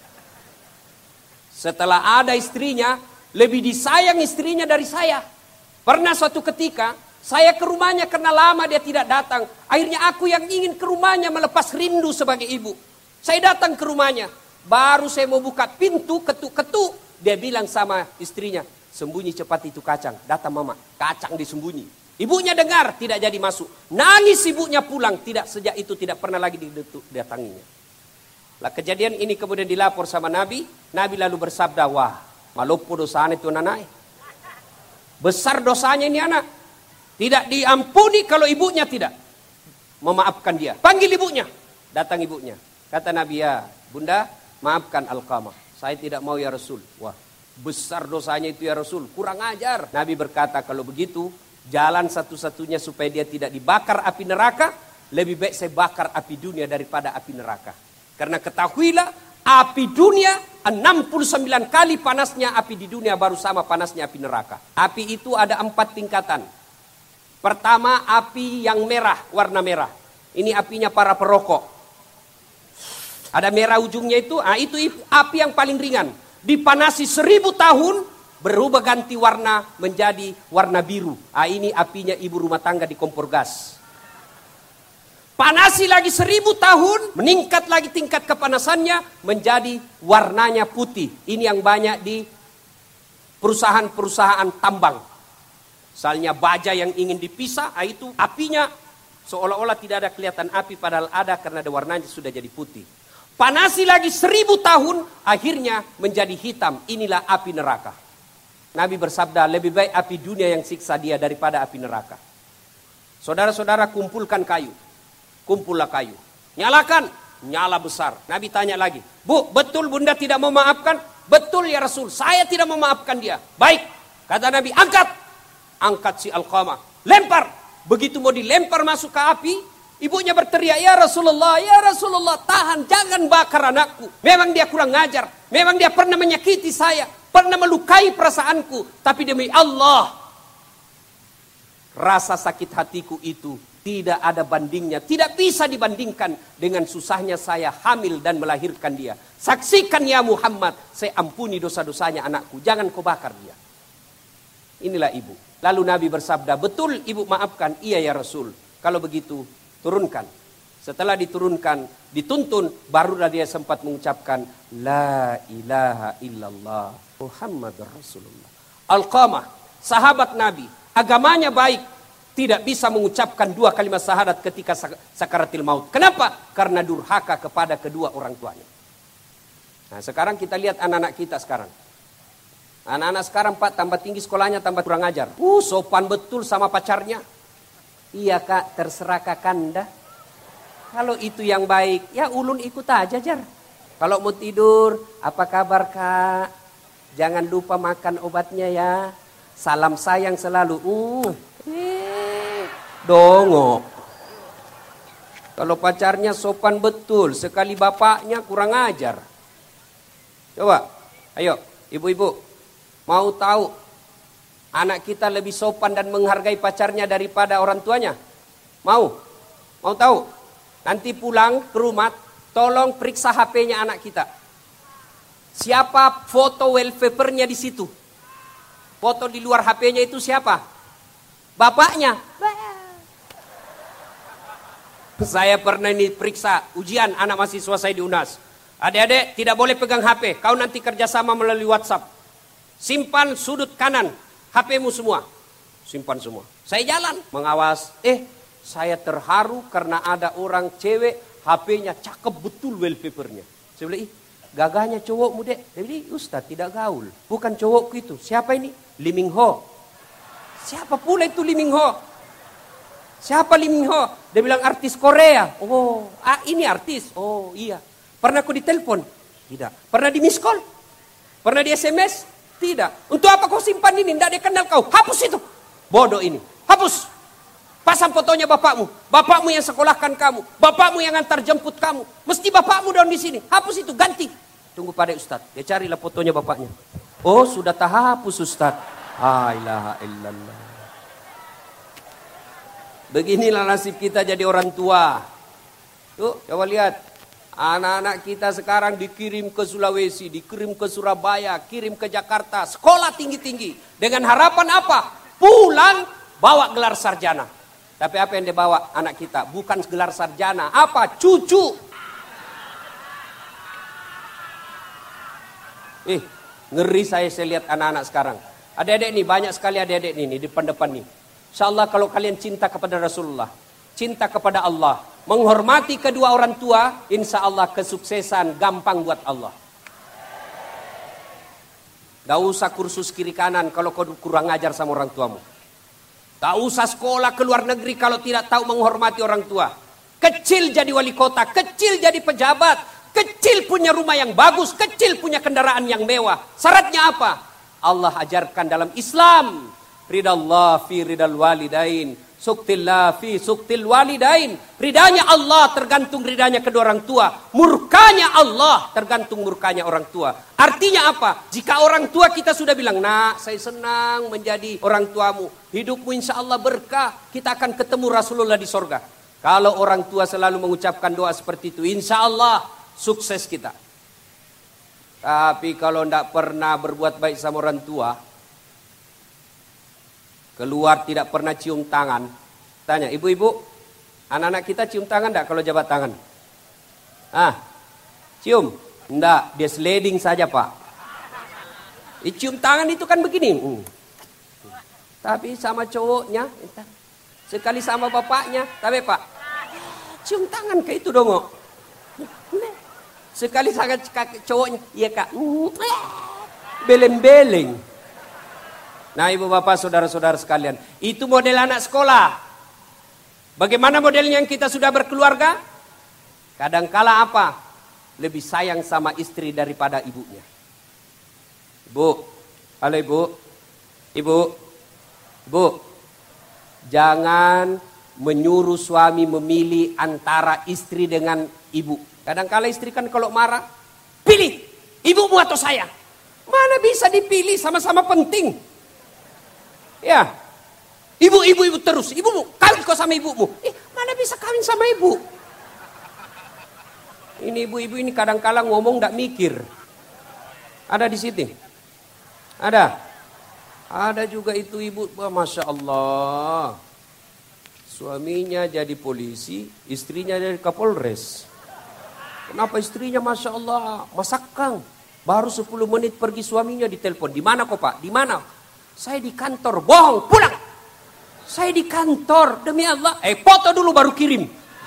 Setelah ada istrinya, lebih disayang istrinya dari saya. Pernah suatu ketika, saya ke rumahnya karena lama dia tidak datang. Akhirnya aku yang ingin ke rumahnya melepas rindu sebagai ibu. Saya datang ke rumahnya. Baru saya mau buka pintu, ketuk-ketuk. Dia bilang sama istrinya, "Sembunyi cepat itu kacang." Datang mama, kacang disembunyi. Ibunya dengar, tidak jadi masuk. Nangis ibunya pulang. Tidak, sejak itu tidak pernah lagi didatanginya. Lah kejadian ini kemudian dilapor sama Nabi. Nabi lalu bersabda, "Wah, malopo dosanya itu anak. Besar dosanya ini anak. Tidak diampuni kalau ibunya tidak memaafkan dia. Panggil ibunya." Datang ibunya. Kata Nabi, "Ya bunda, maafkan Alqamah. Saya tidak mau ya Rasul." Wah, besar dosanya itu ya Rasul. Kurang ajar. Nabi berkata, "Kalau begitu, jalan satu-satunya supaya dia tidak dibakar api neraka, lebih baik saya bakar api dunia daripada api neraka. Karena ketahuilah, api dunia enam puluh sembilan kali panasnya api di dunia baru sama panasnya api neraka." Api itu ada empat tingkatan. Pertama, api yang merah, warna merah. Ini apinya para perokok. Ada merah ujungnya itu, ah itu api yang paling ringan. Dipanasi seribu tahun, berubah ganti warna menjadi warna biru. Ah ini apinya ibu rumah tangga di kompor gas. Panasi lagi seribu tahun, meningkat lagi tingkat kepanasannya, menjadi warnanya putih. Ini yang banyak di perusahaan-perusahaan tambang. Misalnya baja yang ingin dipisah, ah itu apinya seolah-olah tidak ada kelihatan api, padahal ada karena ada warnanya sudah jadi putih. Panasi lagi seribu tahun, akhirnya menjadi hitam. Inilah api neraka. Nabi bersabda, lebih baik api dunia yang siksa dia daripada api neraka. Saudara-saudara, kumpulkan kayu. Kumpullah kayu. Nyalakan, nyala besar. Nabi tanya lagi, "Bu, betul bunda tidak memaafkan?" "Betul ya Rasul, saya tidak memaafkan dia." "Baik," kata Nabi, "angkat." Angkat si Alqamah. Lempar. Begitu mau dilempar masuk ke api, ibunya berteriak, "Ya Rasulullah, ya Rasulullah, tahan, jangan bakar anakku. Memang dia kurang ajar. Memang dia pernah menyakiti saya. Pernah melukai perasaanku. Tapi demi Allah, rasa sakit hatiku itu tidak ada bandingnya. Tidak bisa dibandingkan dengan susahnya saya hamil dan melahirkan dia. Saksikan ya Muhammad, saya ampuni dosa-dosanya anakku. Jangan kau bakar dia." Inilah ibu. Lalu Nabi bersabda, "Betul ibu maafkan?" "Iya ya Rasul." "Kalau begitu, turunkan." Setelah diturunkan, dituntun, barulah dia sempat mengucapkan, "La ilaha illallah Muhammad Rasulullah." Alqamah, sahabat Nabi, agamanya baik, tidak bisa mengucapkan dua kalimat syahadat ketika sakaratil maut. Kenapa? Karena durhaka kepada kedua orang tuanya. Nah sekarang kita lihat anak-anak kita sekarang. Anak-anak sekarang Pak, tambah tinggi sekolahnya, tambah kurang ajar. Uh, sopan betul sama pacarnya. "Iya Kak, terserah Kakanda. Kalau itu yang baik, ya ulun ikut aja jar. Kalau mau tidur, apa kabar Kak? Jangan lupa makan obatnya ya. Salam sayang selalu." Uh, eh, dongok. Kalau pacarnya sopan betul, sekali bapaknya kurang ajar. Coba, ayo ibu-ibu. Mau tahu anak kita lebih sopan dan menghargai pacarnya daripada orang tuanya? Mau? Mau tahu? Nanti pulang ke rumah, tolong periksa H P-nya anak kita. Siapa foto wallpaper-nya di situ? Foto di luar H P-nya itu siapa? Bapaknya. Saya pernah ini periksa ujian anak mahasiswa saya di U N A S. "Adik-adik tidak boleh pegang H P, kau nanti kerjasama melalui WhatsApp. Simpan sudut kanan H P-mu semua." Simpan semua. Saya jalan mengawas. Eh, saya terharu karena ada orang cewek H P-nya cakep betul wallpaper-nya. Saya bilang, "Ih, gagahnya cowokmu dek." Dia bilang, "Ustaz tidak gaul. Bukan cowokku itu." "Siapa ini?" "Lee Min Ho." "Siapa pula itu Lee Min Ho?" "Siapa Lee Min Ho?" Dia bilang, "Artis Korea." "Oh, ah, ini artis." "Oh iya." "Pernah kau ditelepon?" "Tidak." "Pernah di miss call?" "Pernah di S M S?" "Tidak." "Untuk apa kau simpan ini? Tidak dia kenal kau." "Hapus itu." "Bodoh ini. Hapus. Pasang fotonya bapakmu. Bapakmu yang sekolahkan kamu. Bapakmu yang antar jemput kamu. Mesti bapakmu down di sini. Hapus itu, ganti." tunggu pada Ustaz. Dia carilah fotonya bapaknya. Oh, sudah tahapus Ustaz. La ilaha illallah. Beginilah nasib kita jadi orang tua. Tuh, coba lihat. Anak-anak kita sekarang dikirim ke Sulawesi, dikirim ke Surabaya, kirim ke Jakarta, sekolah tinggi-tinggi. Dengan harapan apa? Pulang bawa gelar sarjana. Tapi apa yang dibawa anak kita? Bukan gelar sarjana. Apa? Cucu. Eh, ngeri saya saya lihat anak-anak sekarang. Adik-adik nih, banyak sekali adik-adik nih, nih di depan-depan nih. Insya Allah kalau kalian cinta kepada Rasulullah, cinta kepada Allah, menghormati kedua orang tua, insya Allah kesuksesan gampang buat Allah. Gak usah kursus kiri kanan kalau kau kurang ajar sama orang tuamu. Gak usah sekolah ke luar negeri kalau tidak tahu menghormati orang tua. Kecil jadi wali kota, kecil jadi pejabat, kecil punya rumah yang bagus, kecil punya kendaraan yang mewah. Syaratnya apa? Allah ajarkan dalam Islam. Ridallah fi ridal walidain. Suktillah fi suktil walidain. Ridanya Allah tergantung ridanya kedua orang tua. Murkanya Allah tergantung murkanya orang tua. Artinya apa? Jika orang tua kita sudah bilang, nak saya senang menjadi orang tuamu, hidupmu insya Allah berkah, kita akan ketemu Rasulullah di sorga. Kalau orang tua selalu mengucapkan doa seperti itu, insya Allah sukses kita. Tapi kalau tidak pernah berbuat baik sama orang tua, keluar tidak pernah cium tangan. Tanya, ibu-ibu, anak-anak kita cium tangan enggak kalau jabat tangan? Ah, cium? Enggak, dia sliding saja pak. I, cium tangan itu kan begini. Hmm. Tapi sama cowoknya, sekali sama bapaknya, tapi pak, cium tangan kayak itu dong. Sekali sama cowoknya, iya kak, beleng-beleng. Nah ibu bapak saudara-saudara sekalian, itu model anak sekolah. Bagaimana modelnya yang kita sudah berkeluarga? Kadangkala apa? Lebih sayang sama istri daripada ibunya. Ibu, halo ibu, ibu, ibu, jangan menyuruh suami memilih antara istri dengan ibu. Kadangkala istri kan kalau marah, pilih ibumu atau saya. Mana bisa dipilih, sama-sama penting. Ya, ibu, ibu, ibu terus. Ibumu, kawin kau sama ibumu. Eh, mana bisa kawin sama ibu? Ini ibu-ibu ini kadang-kala ngomong tidak mikir. Ada di sini? Ada? Ada juga itu ibu, Masya Allah. Suaminya jadi polisi, istrinya jadi kapolres. Kenapa istrinya Masya Allah, masakang. Baru sepuluh menit pergi suaminya ditelepon. Di mana kok pak? Di mana? Saya di kantor, bohong, pulang. Saya di kantor, demi Allah. Eh, foto dulu baru kirim.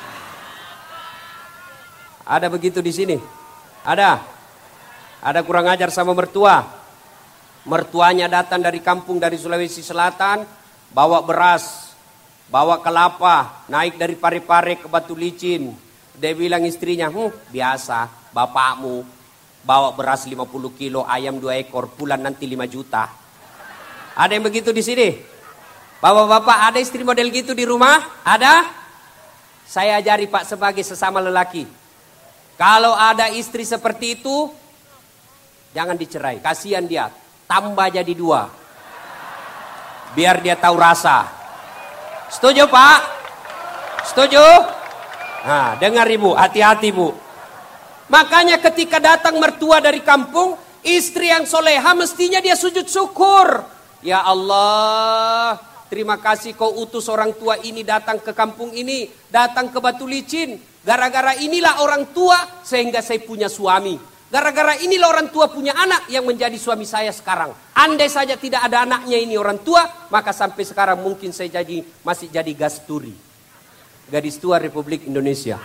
Ada begitu di sini? Ada? Ada kurang ajar sama mertua. Mertuanya datang dari kampung dari Sulawesi Selatan, bawa beras, bawa kelapa, naik dari Parepare ke Batu Licin. Dia bilang istrinya, hm, biasa, bapakmu bawa beras lima puluh kilo, ayam dua ekor, pulang nanti lima juta. Ada yang begitu di sini? Bapak-bapak ada istri model gitu di rumah? Ada? Saya ajari pak sebagai sesama lelaki. Kalau ada istri seperti itu, jangan dicerai. Kasihan dia, tambah jadi dua. Biar dia tahu rasa. Setuju pak? Setuju? Nah, dengar ibu, hati-hati bu. Makanya ketika datang mertua dari kampung, istri yang soleha mestinya dia sujud syukur. Ya Allah, terima kasih kau utus orang tua ini datang ke kampung ini, datang ke Batu Licin. Gara-gara inilah orang tua sehingga saya punya suami. Gara-gara inilah orang tua punya anak yang menjadi suami saya sekarang. Andai saja tidak ada anaknya ini orang tua, maka sampai sekarang mungkin saya jadi masih jadi gasturi. Gadis tua Republik Indonesia.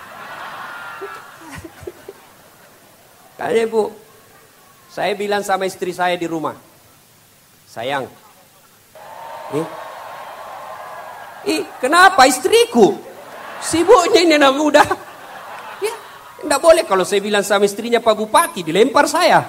Kayaknya ibu, saya bilang sama istri saya di rumah, sayang, Eh, eh, kenapa istriku? Sibuknya ini anak muda. Ya, enggak boleh kalau saya bilang sama istrinya Pak Bupati, dilempar saya.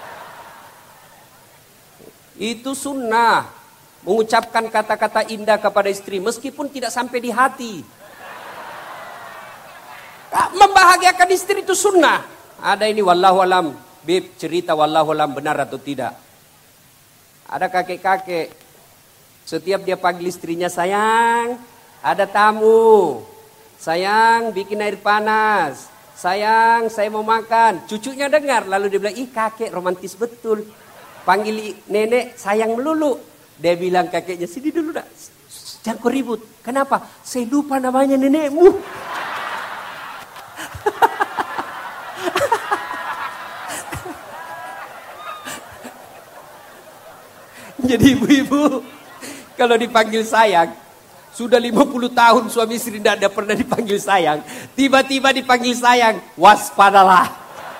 Itu sunnah. Mengucapkan kata-kata indah kepada istri, meskipun tidak sampai di hati. Membahagiakan istri itu sunnah. Ada ini wallahu alam. Bib, cerita wallahu alam benar atau tidak. Ada kakek-kakek, setiap dia panggil istrinya, sayang, ada tamu. Sayang, bikin air panas. Sayang, saya mau makan. Cucunya dengar, lalu dia bilang, ih kakek romantis betul. Panggil nenek, sayang melulu. Dia bilang kakeknya, sini dulu nak. Jangan kau ribut. Kenapa? Saya lupa namanya nenekmu. Jadi ibu-ibu, kalau dipanggil sayang, sudah lima puluh tahun suami istri tidak ada pernah dipanggil sayang. Tiba-tiba dipanggil sayang, waspadalah.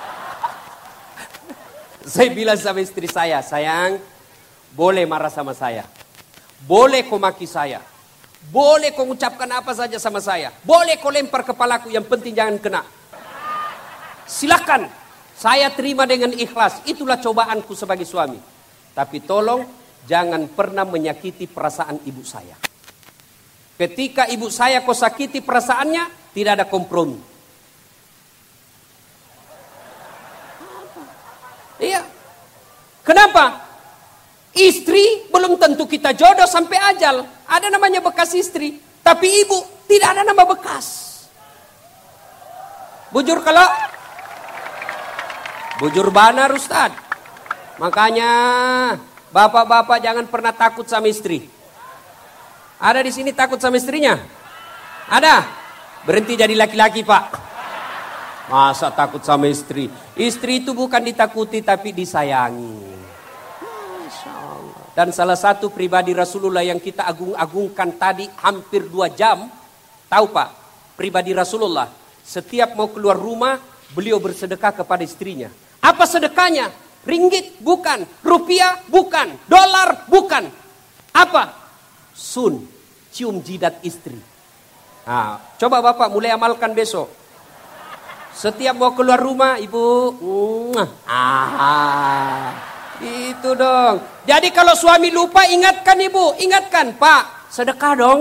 Saya bilang sama istri saya, sayang, boleh marah sama saya. Boleh kau maki saya. Boleh kau ucapkan apa saja sama saya. Boleh kau lempar kepalaku, yang penting jangan kena. Silakan, saya terima dengan ikhlas. Itulah cobaanku sebagai suami. Tapi tolong, jangan pernah menyakiti perasaan ibu saya. Ketika ibu saya kau sakiti perasaannya, tidak ada kompromi. Iya. Kenapa? Istri belum tentu kita jodoh sampai ajal. Ada namanya bekas istri. Tapi ibu tidak ada nama bekas. Bujur kalau? Bujur banar Ustaz. Makanya bapak-bapak jangan pernah takut sama istri. Ada di sini takut sama istrinya? Ada? Berhenti jadi laki-laki Pak. Masa takut sama istri? Istri itu bukan ditakuti tapi disayangi. Masya Allah. Dan salah satu pribadi Rasulullah yang kita agung-agungkan tadi hampir dua jam. Tahu Pak? Pribadi Rasulullah. Setiap mau keluar rumah beliau bersedekah kepada istrinya. Apa sedekahnya? Ringgit bukan, rupiah bukan, dolar bukan. Apa? Sun, cium jidat istri. Nah, coba Bapak mulai amalkan besok. Setiap mau keluar rumah, ibu, ah, itu dong. Jadi kalau suami lupa, ingatkan ibu, ingatkan Pak, sedekah dong.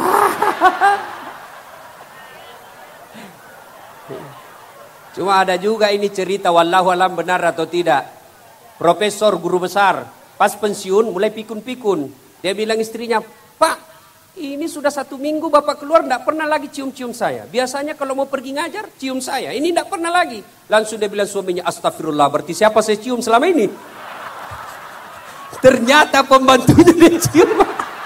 Cuma ada juga ini cerita, wallahu alam benar atau tidak. Profesor guru besar, pas pensiun mulai pikun-pikun. Dia bilang istrinya, Pak, ini sudah satu minggu Bapak keluar tidak pernah lagi cium-cium saya. Biasanya kalau mau pergi ngajar, cium saya. Ini tidak pernah lagi. Langsung dia bilang suaminya, astagfirullah, berarti siapa saya cium selama ini? Ternyata pembantunya dia cium.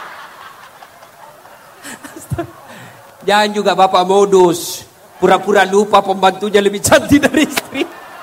Jangan juga Bapak modus. Pura-pura lupa pembantunya lebih cantik dari istri.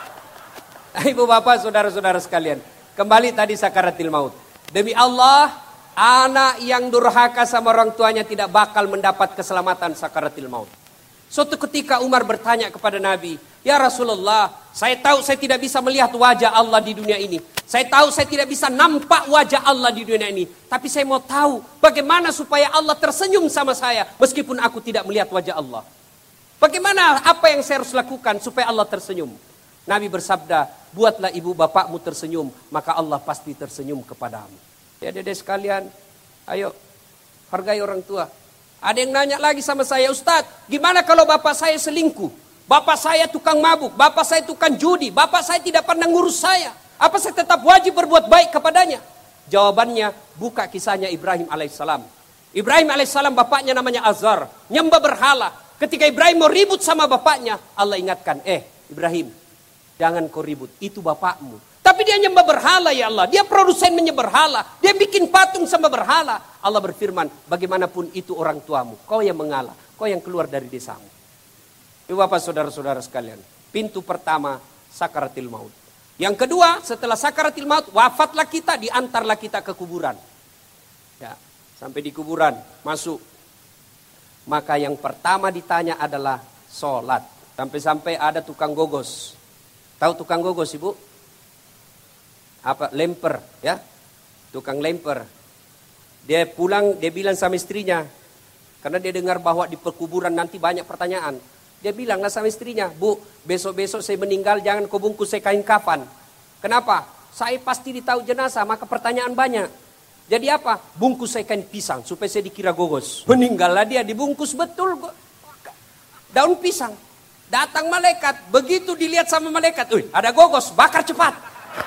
Ibu bapak, saudara-saudara sekalian. Kembali tadi sakaratil maut. Demi Allah, anak yang durhaka sama orang tuanya tidak bakal mendapat keselamatan sakaratil maut. Suatu ketika Umar bertanya kepada Nabi, ya Rasulullah, saya tahu saya tidak bisa melihat wajah Allah di dunia ini. Saya tahu saya tidak bisa nampak wajah Allah di dunia ini. Tapi saya mau tahu bagaimana supaya Allah tersenyum sama saya meskipun aku tidak melihat wajah Allah. Bagaimana, apa yang saya harus lakukan supaya Allah tersenyum? Nabi bersabda, buatlah ibu bapakmu tersenyum, maka Allah pasti tersenyum kepadamu. Ya dedek sekalian, ayo hargai orang tua. Ada yang nanya lagi sama saya, Ustadz, gimana kalau bapak saya selingkuh? Bapak saya tukang mabuk, bapak saya tukang judi, bapak saya tidak pernah ngurus saya. Apa saya tetap wajib berbuat baik kepadanya? Jawabannya, buka kisahnya Ibrahim alaihissalam. Ibrahim alaihissalam bapaknya namanya Azar, nyembah berhala. Ketika Ibrahim mau ribut sama bapaknya, Allah ingatkan, eh Ibrahim, jangan kau ribut, itu bapakmu. Tapi dia nyembah berhala ya Allah, dia produsen menyembah berhala, dia bikin patung sama berhala. Allah berfirman, bagaimanapun itu orang tuamu, kau yang mengalah, kau yang keluar dari desamu. Ibu bapak saudara-saudara sekalian, pintu pertama sakaratil maut. Yang kedua, setelah sakaratil maut, wafatlah kita, diantarlah kita ke kuburan. Ya, sampai di kuburan, masuk. Maka yang pertama ditanya adalah sholat. Sampai-sampai ada tukang gogos. Tahu tukang gogos ibu? Apa? Lemper ya. Tukang lemper. Dia pulang, dia bilang sama istrinya. Karena dia dengar bahwa di perkuburan nanti banyak pertanyaan. Dia bilang lah sama istrinya, Bu, besok-besok saya meninggal jangan kau bungkus saya kain kafan. Kenapa? Saya pasti ditahu jenazah, maka pertanyaan banyak. Jadi apa? Bungkus saya kain pisang supaya saya dikira gogos. Meninggallah dia dibungkus betul daun pisang. Datang malaikat, begitu dilihat sama malaikat, "Wih, ada gogos, bakar cepat."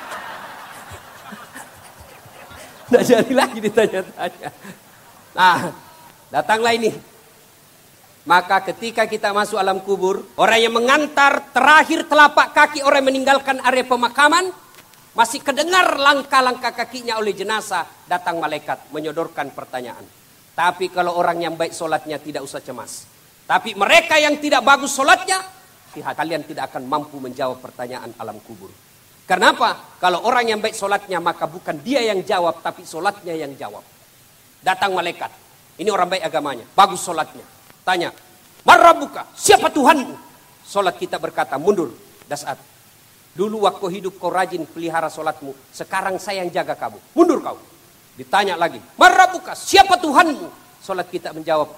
Nggak jadi lagi ditanya-tanya. Nah, datanglah ini. Maka ketika kita masuk alam kubur, orang yang mengantar terakhir telapak kaki orang yang meninggalkan area pemakaman, masih kedengar langkah-langkah kakinya oleh jenazah, datang malaikat menyodorkan pertanyaan. Tapi kalau orang yang baik solatnya tidak usah cemas. Tapi mereka yang tidak bagus solatnya, kalian tidak akan mampu menjawab pertanyaan alam kubur. Kenapa? Kalau orang yang baik solatnya, maka bukan dia yang jawab, tapi solatnya yang jawab. Datang malaikat. Ini orang baik agamanya, bagus solatnya. Tanya, "Marrabuka, siapa Tuhanmu?" Solat kita berkata, "Mundur, Dasat. Dulu waktu hidup kau rajin pelihara solatmu, sekarang saya yang jaga kamu. Mundur kau." Ditanya lagi, "Marrabuka, siapa Tuhanmu?" Solat kita menjawab,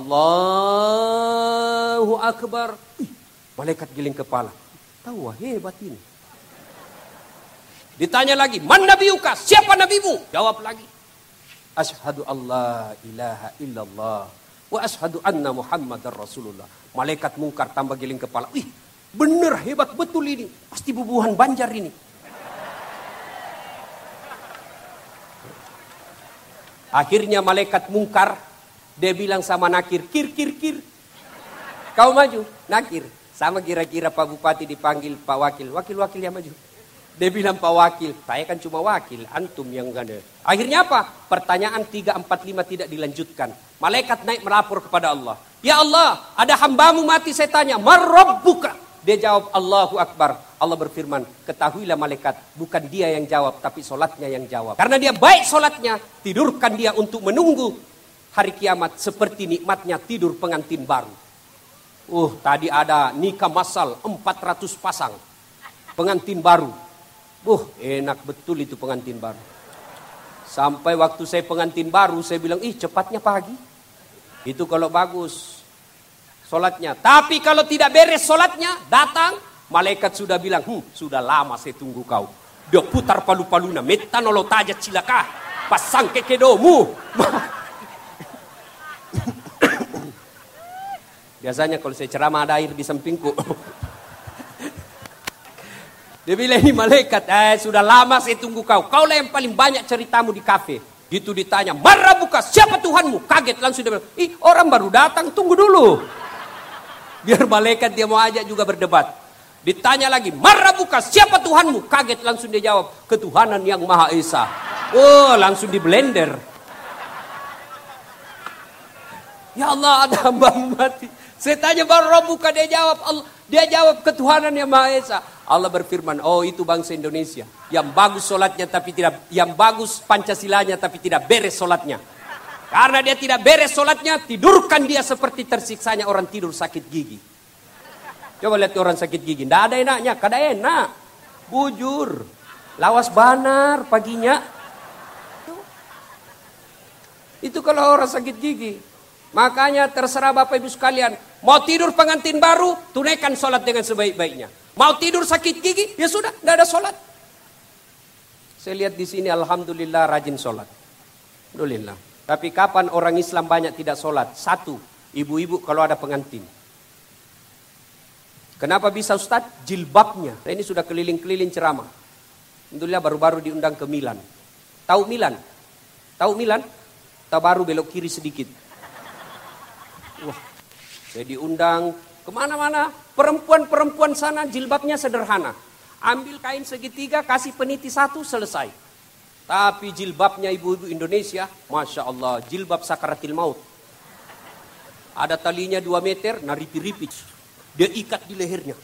"Allahu Akbar." Ih, malaikat giling kepala. Tahu wah, hebat ini. Ditanya lagi, "Man nabiyuka, siapa nabimu?" Jawab lagi, "Asyhadu Allah ilaha illallah wa asyhadu anna Muhammadar Rasulullah." Malaikat mungkar tambah giling kepala. Ih, bener hebat betul ini. Pasti bubuhan Banjar ini. Akhirnya malaikat mungkar, dia bilang sama Nakir, "Kir, kir, kir. Kau maju." Nakir, sama kira-kira Pak Bupati dipanggil Pak Wakil. Wakil-wakil yang maju. Dia bilang, "Pak Wakil, saya kan cuma wakil, antum yang ganda." Akhirnya apa? Pertanyaan tiga, empat, lima tidak dilanjutkan. Malaikat naik melapor kepada Allah. "Ya Allah, ada hambamu mati, saya tanya, marrabbuka?" Dia jawab, "Allahu Akbar." Allah berfirman, "Ketahuilah malaikat, bukan dia yang jawab, tapi solatnya yang jawab. Karena dia baik solatnya, tidurkan dia untuk menunggu hari kiamat seperti nikmatnya tidur pengantin baru." Uh, tadi ada nikah massal empat ratus pasang pengantin baru. Uh, enak betul itu pengantin baru. Sampai waktu saya pengantin baru, saya bilang, "Ih, cepatnya pagi." Itu kalau bagus solatnya. Tapi kalau tidak beres solatnya, datang malaikat sudah bilang, "Hmm, sudah lama saya tunggu kau. Dia putar palu-paluna, metanolo taja cilaka, pasang kekedomu." Biasanya kalau saya ceramah ada air di sampingku. Dia bilang, "Ini malaikat, eh sudah lama saya tunggu kau. Kau lah yang paling banyak ceritamu di kafe." Gitu ditanya, "Marrabuka, siapa Tuhanmu?" Kaget langsung dia bilang, "Ih, orang baru datang, tunggu dulu." Biar malaikat dia mau ajak juga berdebat. Ditanya lagi, "Marrabuka, siapa Tuhanmu?" Kaget langsung dia jawab, "Ketuhanan yang Maha Esa." Oh, langsung di blender. Ya Allah, ada hambamu mati. Saya tanya, "Marrabuka?" Dia jawab, Allah. Dia jawab, "Ketuhanan yang Maha Esa." Allah berfirman, "Oh, itu bangsa Indonesia yang bagus solatnya tapi tidak, yang bagus Pancasilanya tapi tidak beres solatnya. Karena dia tidak beres solatnya, tidurkan dia seperti tersiksanya orang tidur sakit gigi." Coba lihat orang sakit gigi, tidak ada enaknya, kada enak, bujur, lawas banar paginya. Itu kalau orang sakit gigi. Makanya terserah Bapak Ibu sekalian, mau tidur pengantin baru, tunaikan solat dengan sebaik-baiknya. Mau tidur sakit gigi, ya sudah, tidak ada solat. Saya lihat di sini, alhamdulillah rajin solat. Alhamdulillah. Tapi kapan orang Islam banyak tidak solat? Satu, ibu-ibu kalau ada pengantin. Kenapa bisa Ustadz? Jilbabnya. Saya ini sudah keliling-keliling ceramah. Alhamdulillah baru-baru diundang ke Milan. Tahu Milan? Tahu Milan? Tahu baru belok kiri sedikit. Wah, saya diundang kemana-mana. Perempuan-perempuan sana jilbabnya sederhana. Ambil kain segitiga, kasih peniti satu, selesai. Tapi jilbabnya ibu-ibu Indonesia, Masya Allah, jilbab sakaratil maut. Ada talinya dua meter, naripi-ripi. Dia ikat di lehernya.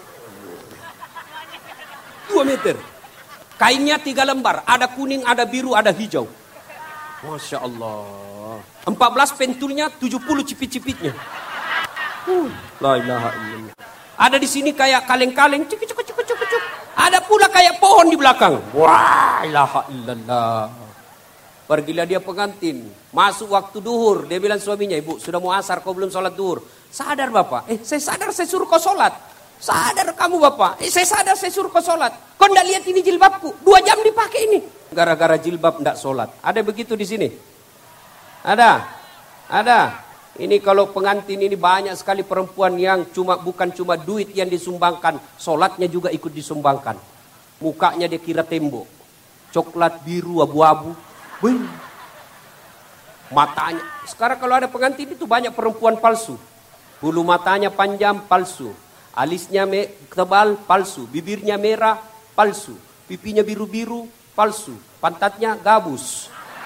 Dua meter. Kainnya tiga lembar, ada kuning, ada biru, ada hijau. Masya Allah. empat belas pentulnya, tujuh puluh cipit-cipitnya. Uh, la ilaha illallah. Ada di sini kayak kaleng-kaleng, cuk cuk cuk cuk cuk. Ada pula kayak pohon di belakang. Wah, ilaha illallah. Pergilah dia pengantin, masuk waktu duhur, dia bilang suaminya, "Ibu, sudah mau asar, kau belum sholat duhur." "Sadar Bapak." "Eh, saya sadar, saya suruh kau sholat." "Sadar kamu Bapak." "Eh, saya sadar, saya suruh kau sholat." "Kau enggak lihat ini jilbabku, dua jam dipakai ini." Gara-gara jilbab enggak sholat. Ada begitu di sini? Ada? Ada? Ini kalau pengantin ini banyak sekali perempuan yang cuma bukan cuma duit yang disumbangkan, sholatnya juga ikut disumbangkan. Mukanya dia kira tembok, coklat, biru, abu-abu. Wih. Matanya. Sekarang kalau ada pengantin itu banyak perempuan palsu. Bulu matanya panjang, palsu. Alisnya me- tebal, palsu. Bibirnya merah, palsu. Pipinya biru-biru, palsu. Pantatnya gabus.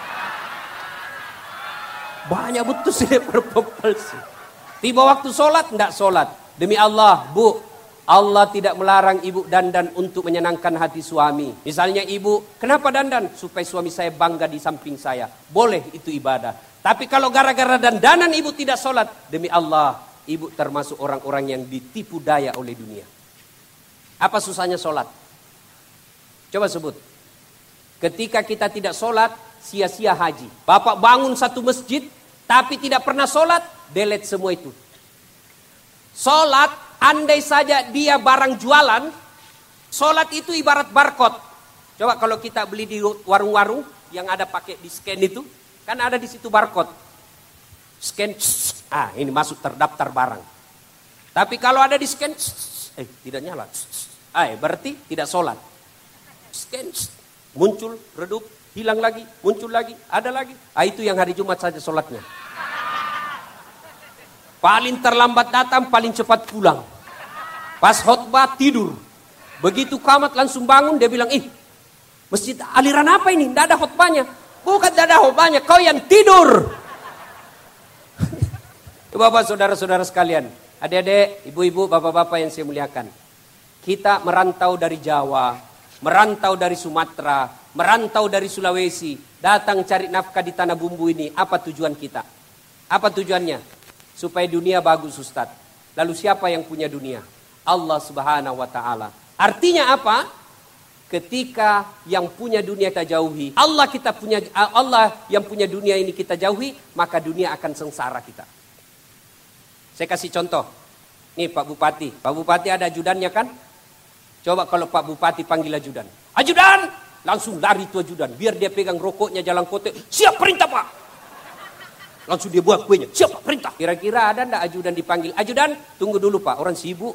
Banyak betul sih perempuan palsu. Tiba waktu sholat, tidak sholat. Demi Allah, bu, Allah tidak melarang ibu dandan untuk menyenangkan hati suami. Misalnya ibu, kenapa dandan? Supaya suami saya bangga di samping saya. Boleh, itu ibadah. Tapi kalau gara-gara dandanan ibu tidak sholat, demi Allah, ibu termasuk orang-orang yang ditipu daya oleh dunia. Apa susahnya sholat? Coba sebut. Ketika kita tidak sholat, sia-sia haji. Bapak bangun satu masjid, tapi tidak pernah sholat, delete semua itu. Sholat, andai saja dia barang jualan, sholat itu ibarat barcode. Coba kalau kita beli di warung-warung, yang ada pakai di scan itu, kan ada di situ barcode. Scan, ah ini masuk terdaftar barang. Tapi kalau ada di scan, eh tidak nyala. Ah berarti tidak sholat. Scan, muncul, redup, hilang lagi, muncul lagi, ada lagi. Ah itu yang hari Jumat saja sholatnya. Paling terlambat datang, paling cepat pulang. Pas khotbah tidur. Begitu kamat langsung bangun, dia bilang, ih masjid aliran apa ini? Tidak ada khotbahnya. Bukan tidak ada khotbahnya, kau yang tidur. Bapak, saudara-saudara sekalian, adik-adik, ibu-ibu, bapak-bapak yang saya muliakan. Kita merantau dari Jawa, merantau dari Sumatera, merantau dari Sulawesi, datang cari nafkah di tanah bumbu ini. Apa tujuan kita? Apa tujuannya? Supaya dunia bagus, Ustaz. Lalu siapa yang punya dunia? Allah Subhanahu wa taala. Artinya apa? Ketika yang punya dunia kita jauhi, Allah kita punya Allah yang punya dunia ini kita jauhi, maka dunia akan sengsara kita. Saya kasih contoh. Nih Pak Bupati. Pak Bupati ada ajudannya kan? Coba kalau Pak Bupati panggil ajudan. Ajudan! Langsung lari tuh ajudan. Biar dia pegang rokoknya jalan kote. Siap perintah Pak! Langsung dia buat kuenya. Siap perintah. Kira-kira ada ndak ajudan dipanggil? Ajudan, tunggu dulu Pak. Orang sibuk.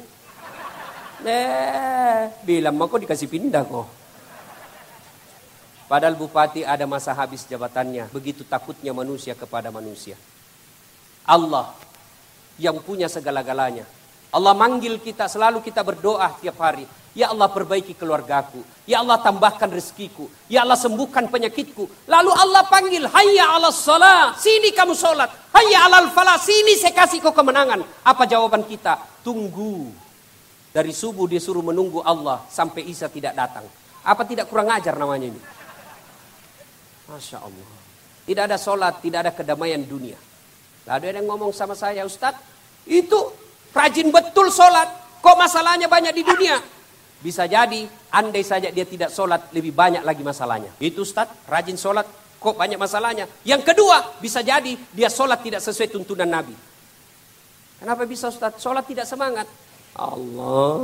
Eh, bilang mau kok dikasih pindah kok. Padahal Bupati ada masa habis jabatannya. Begitu takutnya manusia kepada manusia. Allah yang punya segala-galanya. Allah manggil kita, selalu kita berdoa tiap hari. Ya Allah perbaiki keluargaku. Ya Allah tambahkan rezekiku. Ya Allah sembuhkan penyakitku. Lalu Allah panggil, hayya ala salat. Sini kamu sholat. Hayya ala falah. Sini saya kasih kau kemenangan. Apa jawaban kita? Tunggu. Dari subuh dia suruh menunggu Allah sampai Isya tidak datang. Apa tidak kurang ajar namanya ini? Masya Allah. Tidak ada sholat, tidak ada kedamaian dunia. Lalu ada yang ngomong sama saya, Ustadz, itu rajin betul sholat. Kok masalahnya banyak di dunia? Bisa jadi, andai saja dia tidak sholat, lebih banyak lagi masalahnya. Itu Ustadz, rajin sholat, kok banyak masalahnya. Yang kedua, bisa jadi dia sholat tidak sesuai tuntunan Nabi. Kenapa bisa Ustadz? Sholat tidak semangat. Allah.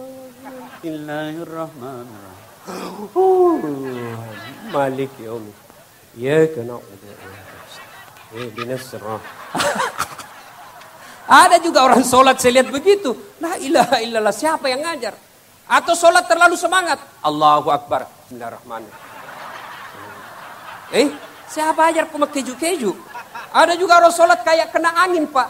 Bismillahirrahmanirrahim. Malik yaumi. Ya kena. Eh binasrah. Ada juga orang sholat saya lihat begitu. La ilaha illallah, siapa yang ngajar? Atau sholat terlalu semangat. Allahu Akbar. Bismillahirrahmanirrahim. Eh, siapa ajar kok keju-keju? Ada juga orang sholat kayak kena angin, Pak.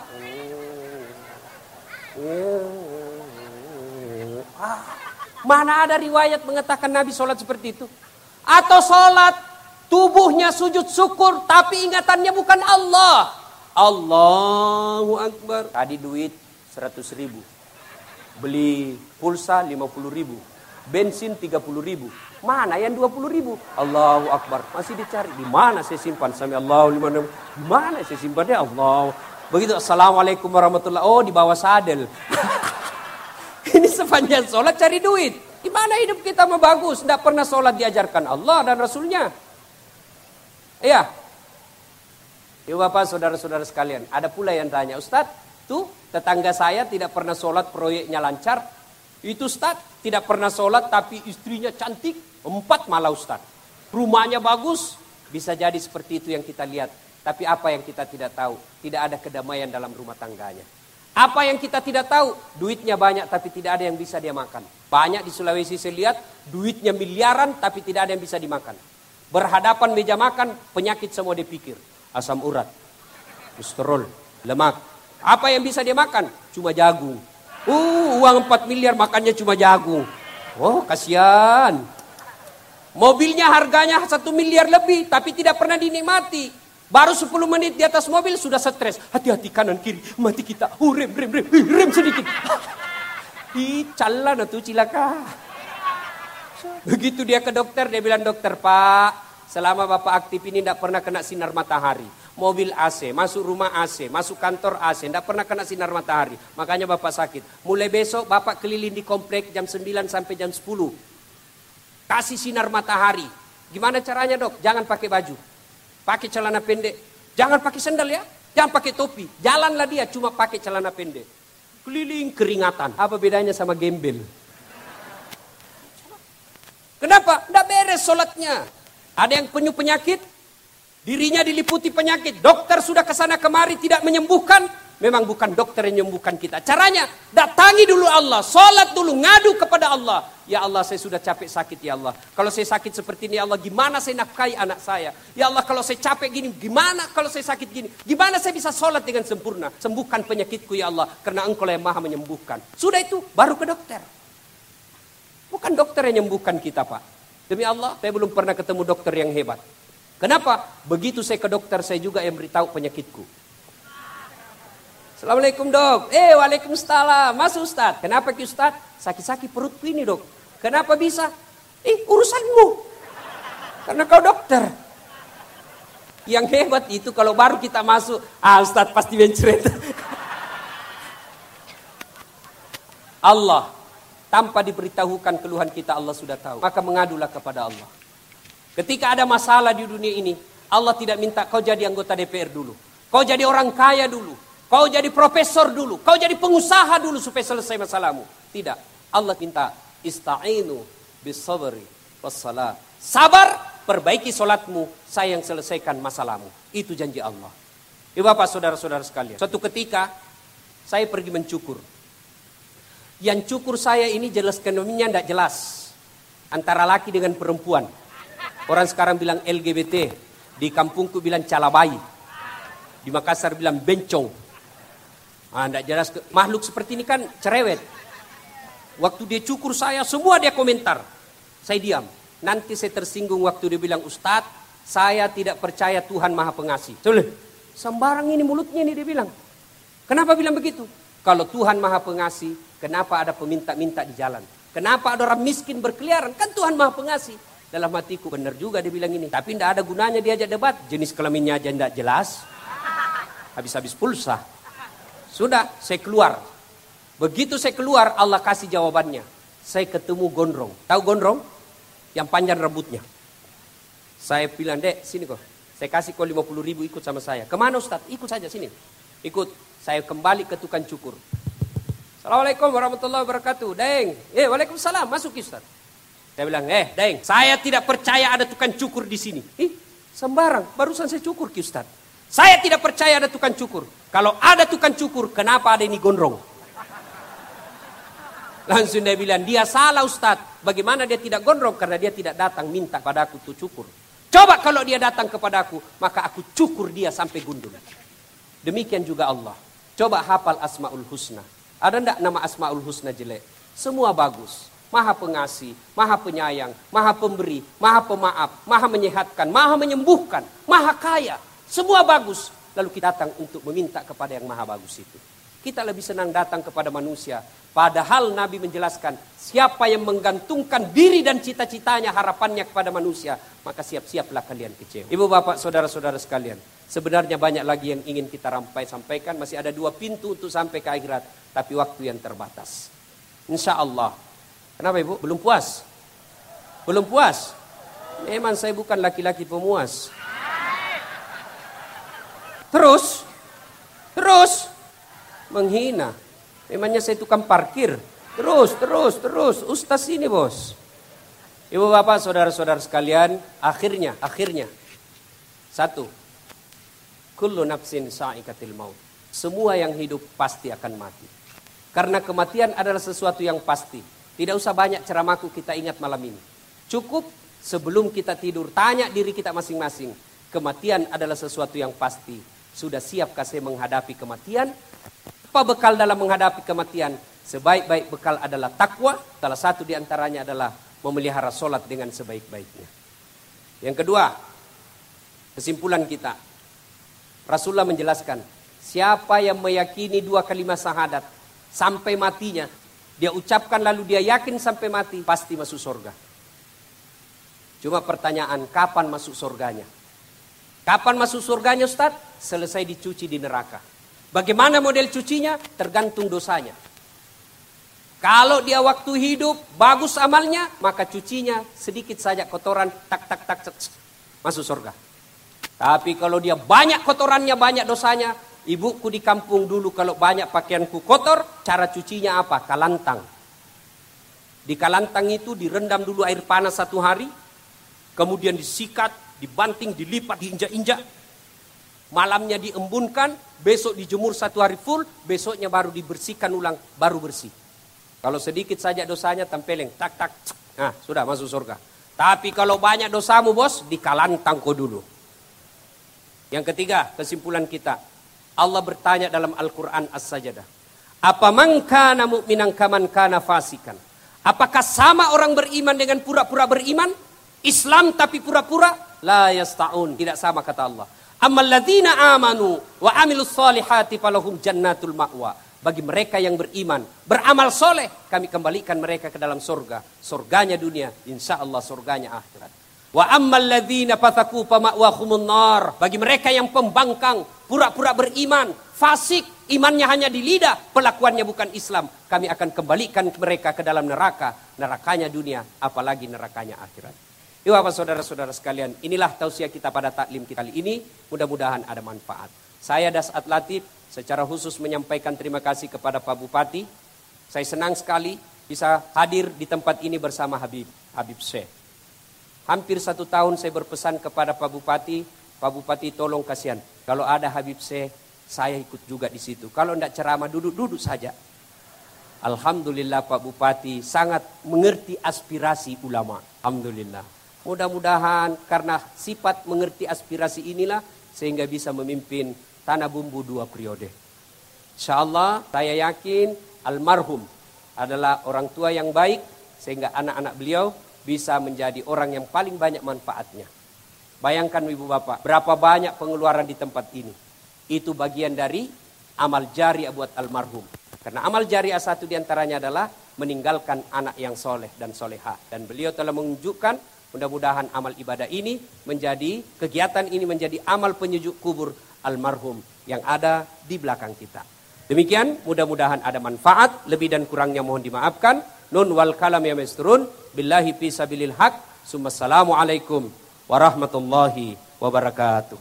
Ah, mana ada riwayat mengatakan Nabi sholat seperti itu? Atau sholat tubuhnya sujud syukur tapi ingatannya bukan Allah. Allahu Akbar. Tadi duit seratus ribu. Beli pulsa lima puluh ribu. Bensin tiga puluh ribu. Mana yang dua puluh ribu? Allahu Akbar. Masih dicari. Di mana saya simpan? Sami Allahu liman. Di mana saya simpannya? Allah. Begitu Assalamualaikum warahmatullahi. Oh di bawah sadel. Ini sepanjang sholat cari duit. Gimana hidup kita mau bagus? Tidak pernah sholat diajarkan Allah dan Rasulnya. Iya. Ibu bapak saudara-saudara sekalian. Ada pula yang tanya, Ustadz, tuh tetangga saya tidak pernah sholat proyeknya lancar. Itu Ustadz tidak pernah sholat tapi istrinya cantik. Empat malah Ustadz. Rumahnya bagus. Bisa jadi seperti itu yang kita lihat. Tapi apa yang kita tidak tahu? Tidak ada kedamaian dalam rumah tangganya. Apa yang kita tidak tahu? Duitnya banyak tapi tidak ada yang bisa dia makan. Banyak di Sulawesi saya lihat duitnya miliaran tapi tidak ada yang bisa dimakan. Berhadapan meja makan, penyakit semua dipikir. Asam urat, kolesterol, lemak. Apa yang bisa dia makan? Cuma jagung. Uh, uang empat miliar makannya cuma jagung. Oh, kasihan. Mobilnya harganya satu miliar lebih tapi tidak pernah dinikmati. Baru sepuluh menit di atas mobil sudah stres. Hati-hati kanan kiri, mati kita. Uh, rem, rem, rem, rem sedikit. Ih, calan tuh cilaka. Begitu dia ke dokter, dia bilang, dokter, Pak, selama Bapak aktif ini tidak pernah kena sinar matahari. Mobil A C, masuk rumah A C, masuk kantor A C, tidak pernah kena sinar matahari. Makanya Bapak sakit. Mulai besok Bapak keliling di komplek jam sembilan sampai jam sepuluh. Kasih sinar matahari. Gimana caranya, Dok? Jangan pakai baju. Pakai celana pendek. Jangan pakai sandal ya. Jangan pakai topi. Jalanlah dia cuma pakai celana pendek. Keliling keringatan. Apa bedanya sama gembel? Kenapa? Tidak beres sholatnya. Ada yang penuh penyakit. Dirinya diliputi penyakit. Dokter sudah kesana kemari tidak menyembuhkan. Memang bukan dokter yang menyembuhkan kita. Caranya datangi dulu Allah. Sholat dulu. Ngadu kepada Allah. Ya Allah, saya sudah capek sakit ya Allah. Kalau saya sakit seperti ini ya Allah, gimana saya nafkahi anak saya? Ya Allah, kalau saya capek gini, gimana kalau saya sakit gini? Gimana saya bisa sholat dengan sempurna? Sembuhkan penyakitku ya Allah, karena Engkau yang maha menyembuhkan. Sudah itu, baru ke dokter. Bukan dokter yang menyembuhkan kita, Pak. Demi Allah, saya belum pernah ketemu dokter yang hebat. Kenapa? Begitu saya ke dokter, saya juga yang beritahu penyakitku. Assalamualaikum dok. Eh, waalaikumsalam. Mas Ustadz. Kenapa ki Ustadz? Sakit-sakit perutku ini dok. Kenapa bisa? Eh, urusanmu. Karena kau dokter. Yang hebat itu kalau baru kita masuk, ah Ustadz pasti mencret. Allah, tanpa diberitahukan keluhan kita, Allah sudah tahu. Maka mengadulah kepada Allah. Ketika ada masalah di dunia ini, Allah tidak minta kau jadi anggota D P R dulu. Kau jadi orang kaya dulu. Kau jadi profesor dulu. Kau jadi pengusaha dulu supaya selesai masalahmu. Tidak. Allah minta ista'inu bisabri wassalat. Sabar, perbaiki solatmu, saya yang selesaikan masalahmu. Itu janji Allah. Ibu bapak saudara-saudara sekalian. Suatu ketika saya pergi mencukur. Yang cukur saya ini jelas kenominnya tidak jelas. Antara laki dengan perempuan. Orang sekarang bilang L G B T. Di kampungku bilang calabai. Di Makassar bilang bencong. Ah, tidak jelas. Makhluk seperti ini kan cerewet. Waktu dia cukur saya, semua dia komentar. Saya diam. Nanti saya tersinggung waktu dia bilang, Ustadz, saya tidak percaya Tuhan Maha Pengasih. Soalnya, sembarang ini mulutnya ini dia bilang. Kenapa bilang begitu? Kalau Tuhan Maha Pengasih, kenapa ada peminta-minta di jalan? Kenapa ada orang miskin berkeliaran? Kan Tuhan Maha Pengasih. Dalam hatiku, benar juga dia bilang ini. Tapi tidak ada gunanya diajak debat. Jenis kelaminnya aja tidak jelas. Habis-habis pulsa. Sudah, saya keluar. Begitu saya keluar, Allah kasih jawabannya. Saya ketemu gondrong. Tahu gondrong? Yang panjang rambutnya. Saya bilang, dek, sini kok. Saya kasih kau lima puluh ribu ikut sama saya. Kemana Ustadz? Ikut saja sini. Ikut. Saya kembali ke tukang cukur. Assalamualaikum warahmatullahi wabarakatuh. Deng. Eh, waalaikumsalam. Masuk Ustadz. Saya bilang, eh, deng. Saya tidak percaya ada tukang cukur di sini. Ih, sembarang. Barusan saya cukur ki Ustadz. Saya tidak percaya ada tukang cukur. Kalau ada tukang cukur, kenapa ada ini gondrong? Langsung dia bilang, dia salah Ustadz. Bagaimana dia tidak gondrong? Karena dia tidak datang minta padaku untuk cukur. Coba kalau dia datang kepadaku, maka aku cukur dia sampai gundul. Demikian juga Allah. Coba hafal Asmaul Husna. Ada enggak nama Asmaul Husna jelek? Semua bagus. Maha pengasih, maha penyayang, maha pemberi, maha pemaaf, maha menyehatkan, maha menyembuhkan, maha kaya. Semua bagus. Lalu kita datang untuk meminta kepada yang maha bagus itu. Kita lebih senang datang kepada manusia. Padahal Nabi menjelaskan, siapa yang menggantungkan diri dan cita-citanya, harapannya kepada manusia, maka siap-siaplah kalian kecewa. Ibu bapak saudara-saudara sekalian, sebenarnya banyak lagi yang ingin kita rampai sampaikan. Masih ada dua pintu untuk sampai ke akhirat, tapi waktu yang terbatas. Insya Allah. Kenapa ibu? Belum puas? Belum puas? Memang saya bukan laki-laki pemuas. Terus, terus menghina. Memangnya saya tukang parkir. Terus, terus, terus. Ustaz ini bos. Ibu bapak, saudara-saudara sekalian. Akhirnya, akhirnya. Satu. kullu nafsin sa'iqatil maut. Semua yang hidup pasti akan mati. Karena kematian adalah sesuatu yang pasti. Tidak usah banyak ceramahku kita ingat malam ini. Cukup sebelum kita tidur tanya diri kita masing-masing. Kematian adalah sesuatu yang pasti. Sudah siapkah saya menghadapi kematian? Apa bekal dalam menghadapi kematian? Sebaik-baik bekal adalah takwa. Salah satu di antaranya adalah memelihara solat dengan sebaik-baiknya. Yang kedua, kesimpulan kita. Rasulullah menjelaskan, siapa yang meyakini dua kalimat syahadat sampai matinya, dia ucapkan lalu dia yakin sampai mati, pasti masuk surga. Cuma pertanyaan, kapan masuk surganya? Kapan masuk surganya Ustaz? Selesai dicuci di neraka. Bagaimana model cucinya? Tergantung dosanya. Kalau dia waktu hidup bagus amalnya, maka cucinya sedikit saja kotoran, tak tak tak, tak masuk surga. Tapi kalau dia banyak kotorannya, banyak dosanya, ibuku di kampung dulu kalau banyak pakaianku kotor, cara cucinya apa? Kalantang. Di kalantang itu direndam dulu air panas satu hari, kemudian disikat, dibanting, dilipat, diinjak-injak. Malamnya diembunkan, besok dijemur satu hari full, besoknya baru dibersihkan ulang, baru bersih. Kalau sedikit saja dosanya tempeleng, tak tak, nah sudah masuk surga. Tapi kalau banyak dosamu bos, dikalantang kau dulu. Yang ketiga, kesimpulan kita. Allah bertanya dalam Al-Quran As-Sajdah. Apa man kana mu'minan kaman kana fasikan? Apakah sama orang beriman dengan pura-pura beriman? Islam tapi pura-pura? La yasta'un. Tidak sama kata Allah. Ammal ladzina amanu wa amilus solihati falahum jannatul ma'wa. Bagi mereka yang beriman, beramal soleh, kami kembalikan mereka ke dalam surga. Surganya dunia, insya Allah surganya akhirat. Wa ammal ladzina fathaku fama'wahumun nar. Bagi mereka yang pembangkang, pura-pura beriman, fasik, imannya hanya di lidah, pelakuannya bukan Islam, kami akan kembalikan mereka ke dalam neraka. Nerakanya dunia, apalagi nerakanya akhirat. Ya Bapak saudara-saudara sekalian, inilah tausiah kita pada taklim kita kali ini. Mudah-mudahan ada manfaat. Saya Dasat Latif secara khusus menyampaikan terima kasih kepada Pak Bupati. Saya senang sekali bisa hadir di tempat ini bersama Habib, Habib Syekh. Hampir satu tahun saya berpesan kepada Pak Bupati, Pak Bupati tolong kasihan. Kalau ada Habib Syekh, saya ikut juga di situ. Kalau tidak ceramah duduk-duduk saja. Alhamdulillah Pak Bupati sangat mengerti aspirasi ulama. Alhamdulillah. Mudah-mudahan karena sifat mengerti aspirasi inilah sehingga bisa memimpin Tanah Bumbu dua periode. InsyaAllah saya yakin almarhum adalah orang tua yang baik sehingga anak-anak beliau bisa menjadi orang yang paling banyak manfaatnya. Bayangkan ibu bapak, berapa banyak pengeluaran di tempat ini. Itu bagian dari amal jariah buat almarhum. Karena amal jariah satu diantaranya adalah meninggalkan anak yang soleh dan solehah. Dan beliau telah menunjukkan mudah-mudahan amal ibadah ini menjadi, kegiatan ini menjadi amal penyejuk kubur almarhum yang ada di belakang kita. Demikian, mudah-mudahan ada manfaat, lebih dan kurangnya mohon dimaafkan. Nun wal kalam ya mesturun, billahi fi sabilil haq, Assalamualaikum warahmatullahi wabarakatuh.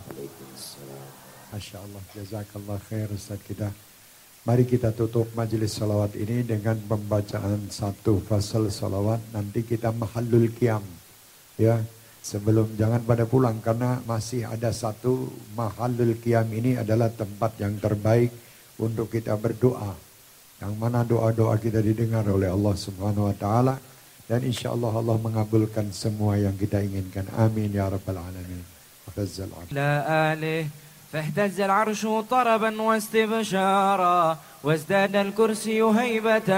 Masya Allah, jazakallah khair Ustaz kita. Mari kita tutup majelis salawat ini dengan pembacaan satu fasal salawat. Nanti kita mahallul qiyam. Ya, sebelum jangan pada pulang karena masih ada satu mahallul qiyam ini adalah tempat yang terbaik untuk kita berdoa. Yang mana doa-doa kita didengar oleh Allah Subhanahu wa taala dan insyaallah Allah mengabulkan semua yang kita inginkan. Amin ya rabbal alamin. Fazzal alih فاهتز العرش طربا واستبشارا وازداد الكرسي هيبة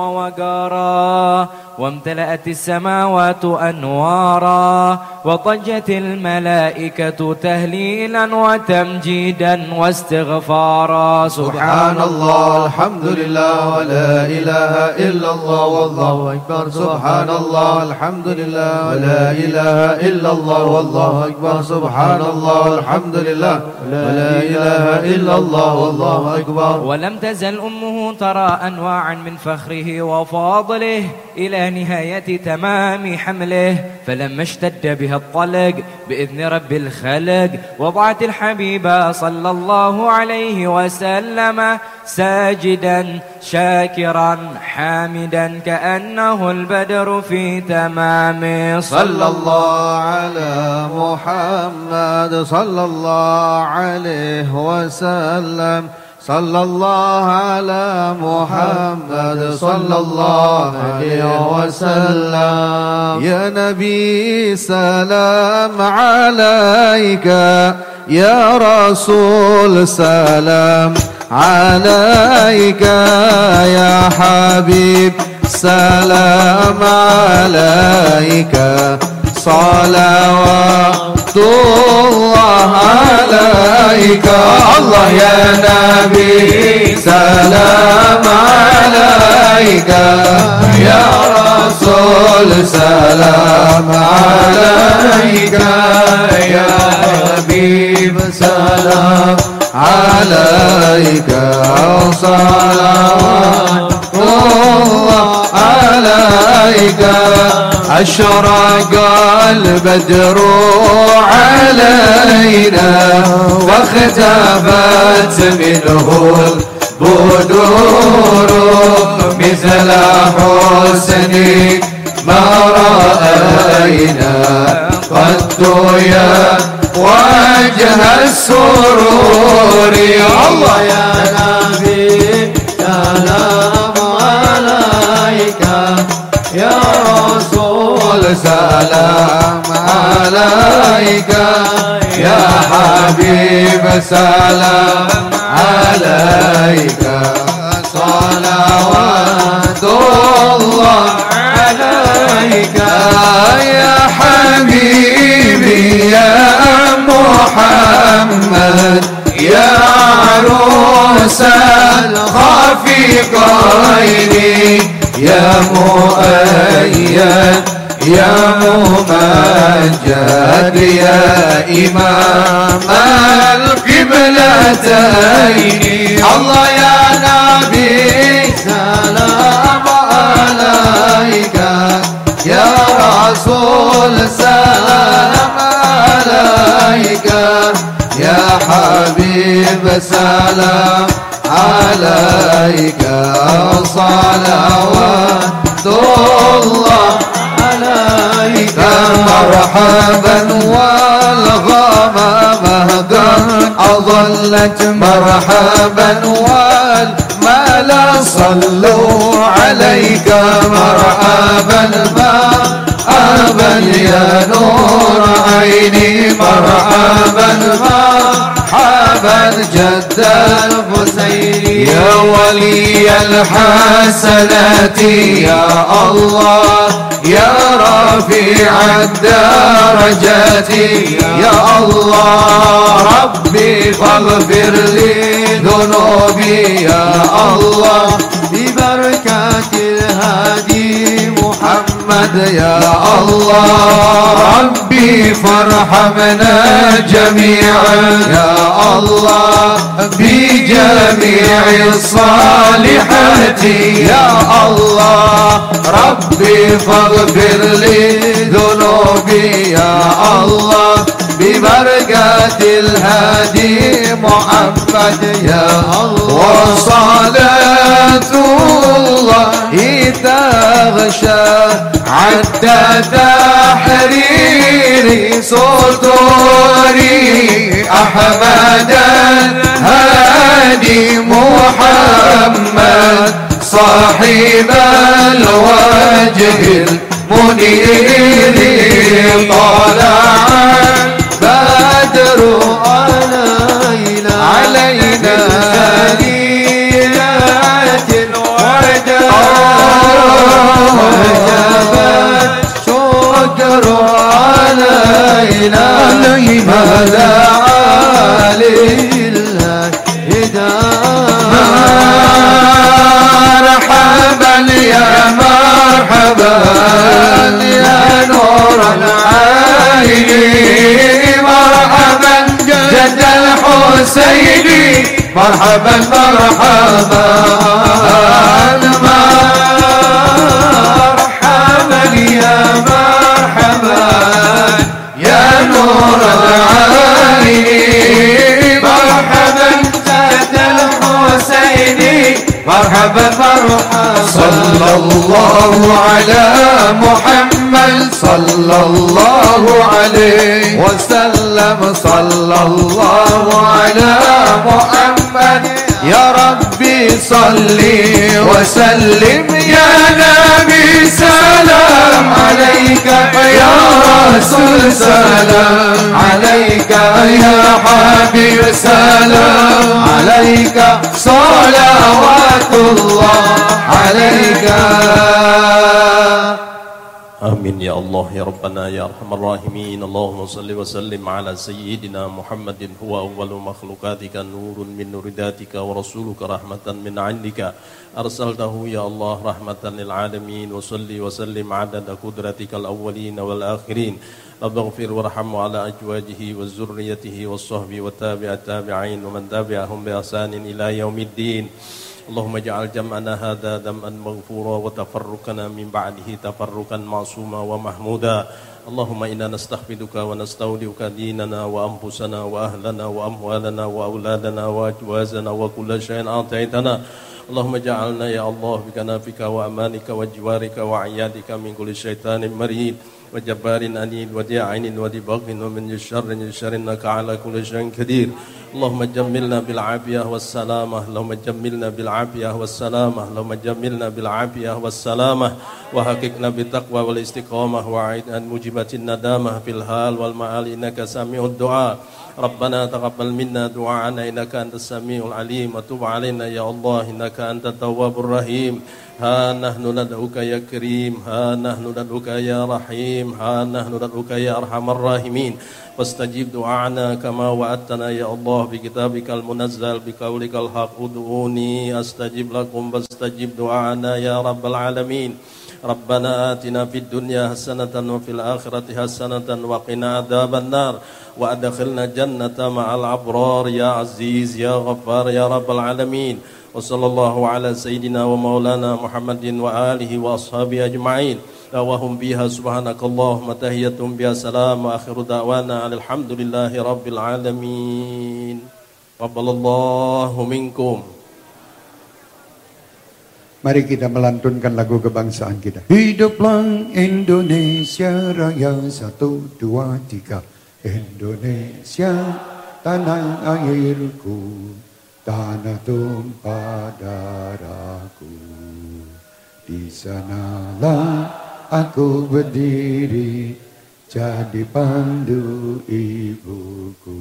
ووقارا وامتلأت السماوات أنوارا وضجت الملائكة تهليلا وتمجيدا واستغفارا سبحان الله الحمد لله ولا إله إلا الله والله أكبر سبحان الله الحمد لله ولا إله إلا الله والله أكبر سبحان الله الحمد لله ولا إله إلا الله والله أكبر ولم تزل أمه ترى أنواعا من فخره وفضله إلى نهاية تمام حمله. فلما اشتد بها الطلق بإذن رب الخلق وضعت الحبيب صلى الله عليه وسلم ساجدا شاكرا حامدا كأنه البدر في تمامه. صلى الله على محمد صلى الله عليه وسلم. صلى الله على محمد صلى الله عليه وسلم. يا نبي سلام عليك، يا رسول سلام عليك، يا حبيب سلام عليك، صلوات الله عليك. الله يا نبي سلام عليك، يا رسول سلام عليك، يا حبيب سلام عليك، صلوات الله عليك. أشرق البدر علينا واختفت منه البدور، مثل حسنك ما رأينا قد يا وجه السرور. الله يا نبي سلام عليك، يا رسول سلام عليك، يا حبيب سلام عليك، صلوات الله عليك. يا حبيبي يا محمد، يا عروس الخفيقين، يا مؤيد يا ممجد، يا إمام القبلتين. الله يا نبي سلام عليك، يا رسول سلام عليك، يا حبيب سلام عليك، صلوات الله عليك. مرحبا والغمامة قد أظلت، مرحبا والملا صلوا عليك، مرحبا مرحبا يا نور عيني، مرحبا مرحبا جد الحسين، يا ولي الحسنات يا الله، يا رفيع الدرجات يا الله. ربي فاغفر لي ذنوبي يا الله، ببركة الهادي محمد يا الله. ربي فارحمنا جميعا يا الله، بجميع الصالحات يا الله. ربي فاغفر لي ذنوبي يا الله، ببركة الهادي محمد يا الله. وصلاة الله تغشى حتى تحرير سطوري، أحمد الهادي محمد صاحب الوجه المنير. طلع بدر علينا علينا ثنيات الوداع، وجبت شكر علينا ماذا لله مرحبا يا مرحبا يا نور العين، مرحبا جد الحسين، مرحبا مرحبا مرحبا يا مرحبا يا نور العالمين مرحبا جد الحسين مرحبا مرحبا صلى الله على محمد صلى الله عليه وسلم صلى الله على محمد يا ربي صلي وسلم يا نبي سلام عليك يا رسول سلام عليك يا حبيب سلام عليك صلوات الله عليك. آمين يا الله يا ربنا يا أرحم الراحمين. اللهم صل وسلم على سيدنا محمد هو أول مخلوقاتك نور من نور ذاتك ورسولك رحمة من عندك أرسلته يا الله رحمة للعالمين. وصل وسلم عدد قدرتك الأولين والآخرين. رب اغفر وارحم على أزواجه وذريته والصحب والتابع التابعين ومن تبعهم بإحسان إلى يوم الدين. اللهم اجعل جمعنا هذا جمعا مغفورا وتفرقنا من بعده تفرقا معصوما ومحمودا. اللهم إنا نستحفظك ونستودعك ديننا وأنفسنا وأهلنا وأموالنا وأولادنا وأجوازنا وكل شيء أعطيتنا. اللهم اجعلنا يا الله بكنافك وأمانك وجوارك وعيادك من كل شيطان مريد وجبار أنيد وداعن ودباغ ومن الشر الشر إنك على كل شيء قدير. اللهم جملنا بالعافية والسلامة. اللهم جملنا بالعافية والسلامة. اللهم جملنا بالعافية والسلامة وحققنا بالتقوى والاستقامة وعيد أن مجيبة الندامة في الحال والمآل إنك سميع الدعاء. ربنا تقبل منا دعاءنا إنك أنت السميع العليم وتب علينا يا الله إنك أنت التواب الرحيم. ها نحن ندعوك يا كريم ها نحن ندعوك يا رحيم ها نحن ندعوك يا أرحم الراحمين. واستجيب دعانا كما وعدتنا يا الله بكتابك المنزل بقولك الحق ادعوني أستجيب لكم واستجيب دعانا يا رب العالمين. ربنا آتنا في الدنيا حسنة وفي الآخرة حسنة وقنا عذاب النار وأدخلنا جنة مع الأبرار يا عزيز يا غفار يا رب العالمين. وصلى الله على سيدنا ومولانا محمد وآله وأصحابه أجمعين. وهم بها سبحانك اللهم تحيتهم بها سلام وآخر دعوانا الحمد لله رب العالمين. قبل الله منكم. Mari kita melantunkan lagu kebangsaan kita. Hiduplah Indonesia Raya, satu, dua, tiga. Indonesia tanah airku, tanah tumpah darahku. Di sanalah aku berdiri, jadi pandu ibuku.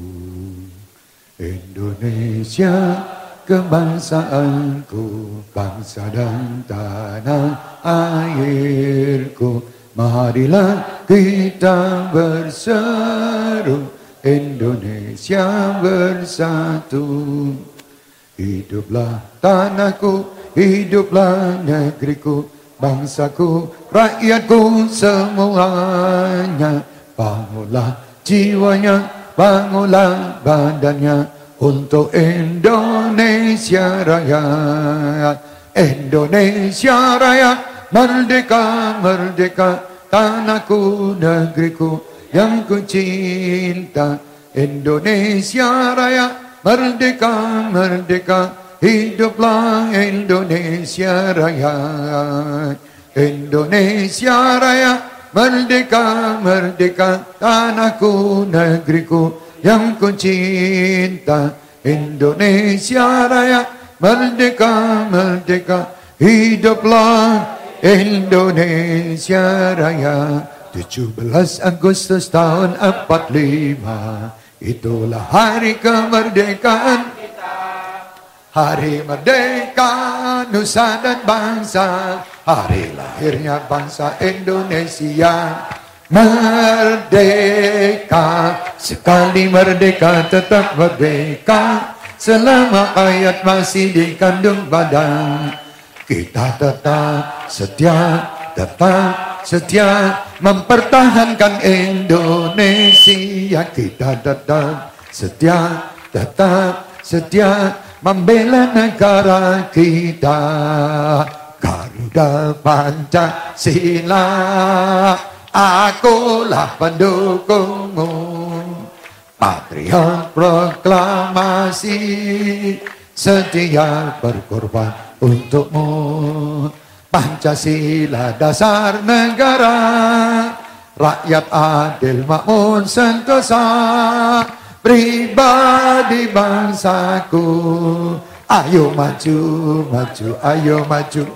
Indonesia kebangsaanku, bangsa dan tanah airku. Marilah kita berseru, Indonesia bersatu. Hiduplah tanahku, hiduplah negeriku, bangsaku, rakyatku semuanya. Bangunlah jiwanya, bangunlah badannya untuk Indonesia Raya. Indonesia Raya, merdeka, merdeka, tanahku, negeriku yang ku cinta. Indonesia Raya, merdeka, merdeka, hiduplah Indonesia Raya. Indonesia Raya, merdeka, merdeka, tanahku, negeriku yang ku cinta. Indonesia Raya, merdeka, merdeka, hiduplah Indonesia Raya. tujuh belas Agustus tahun empat puluh lima, itulah hari kemerdekaan kita. Hari merdeka nusa dan bangsa, hari lahirnya bangsa Indonesia. Merdeka, sekali merdeka tetap merdeka. Selama hayat masih dikandung badan, kita tetap setia, tetap setia mempertahankan Indonesia. Kita tetap setia, tetap setia membela negara kita. Garuda Pancasila, akulah pendukungmu. Patriot proklamasi, setia berkorban untukmu. Pancasila dasar negara, rakyat adil makmur sentosa, pribadi bangsaku. Ayo maju, maju, ayo maju.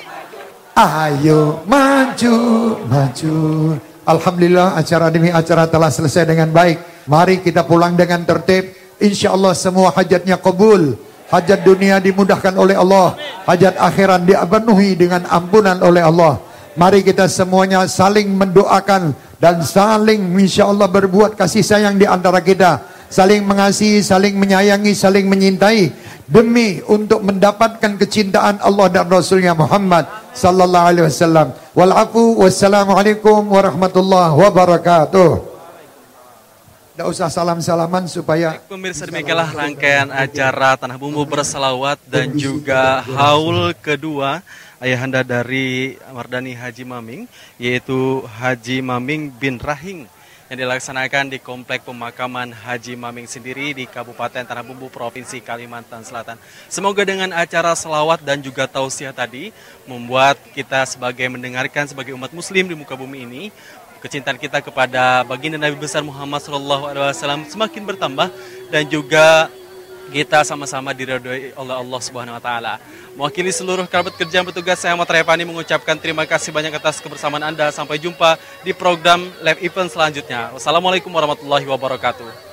Ayo maju, maju. Alhamdulillah acara demi acara telah selesai dengan baik. Mari kita pulang dengan tertib. Insya Allah semua hajatnya kabul. Hajat dunia dimudahkan oleh Allah. Hajat akhirat dipenuhi dengan ampunan oleh Allah. Mari kita semuanya saling mendoakan dan saling insya Allah berbuat kasih sayang di antara kita. Saling mengasihi, saling menyayangi, saling menyintai. Demi untuk mendapatkan kecintaan Allah dan Rasulnya Muhammad sallallahu alaihi wasallam. Wal afu wassalamualaikum warahmatullahi wabarakatuh. Tidak usah salam-salaman supaya pemirsa, demikianlah rangkaian acara Tanah Bumbu berselawat dan juga haul kedua ayahanda dari Mardani Haji Maming, yaitu Haji Maming bin Rahing, yang dilaksanakan di Komplek Pemakaman Haji Maming sendiri di Kabupaten Tanah Bumbu, Provinsi Kalimantan Selatan. Semoga dengan acara selawat dan juga tausiah tadi membuat kita sebagai mendengarkan sebagai umat muslim di muka bumi ini, kecintaan kita kepada baginda Nabi besar Muhammad shallallahu alaihi wasallam semakin bertambah dan juga kita sama-sama diridhoi oleh Allah Subhanahu wa taala. Mewakili seluruh kerabat kerja dan petugas, saya Ahmad Rayapani mengucapkan terima kasih banyak atas kebersamaan Anda. Sampai jumpa di program live event selanjutnya. Wassalamualaikum warahmatullahi wabarakatuh.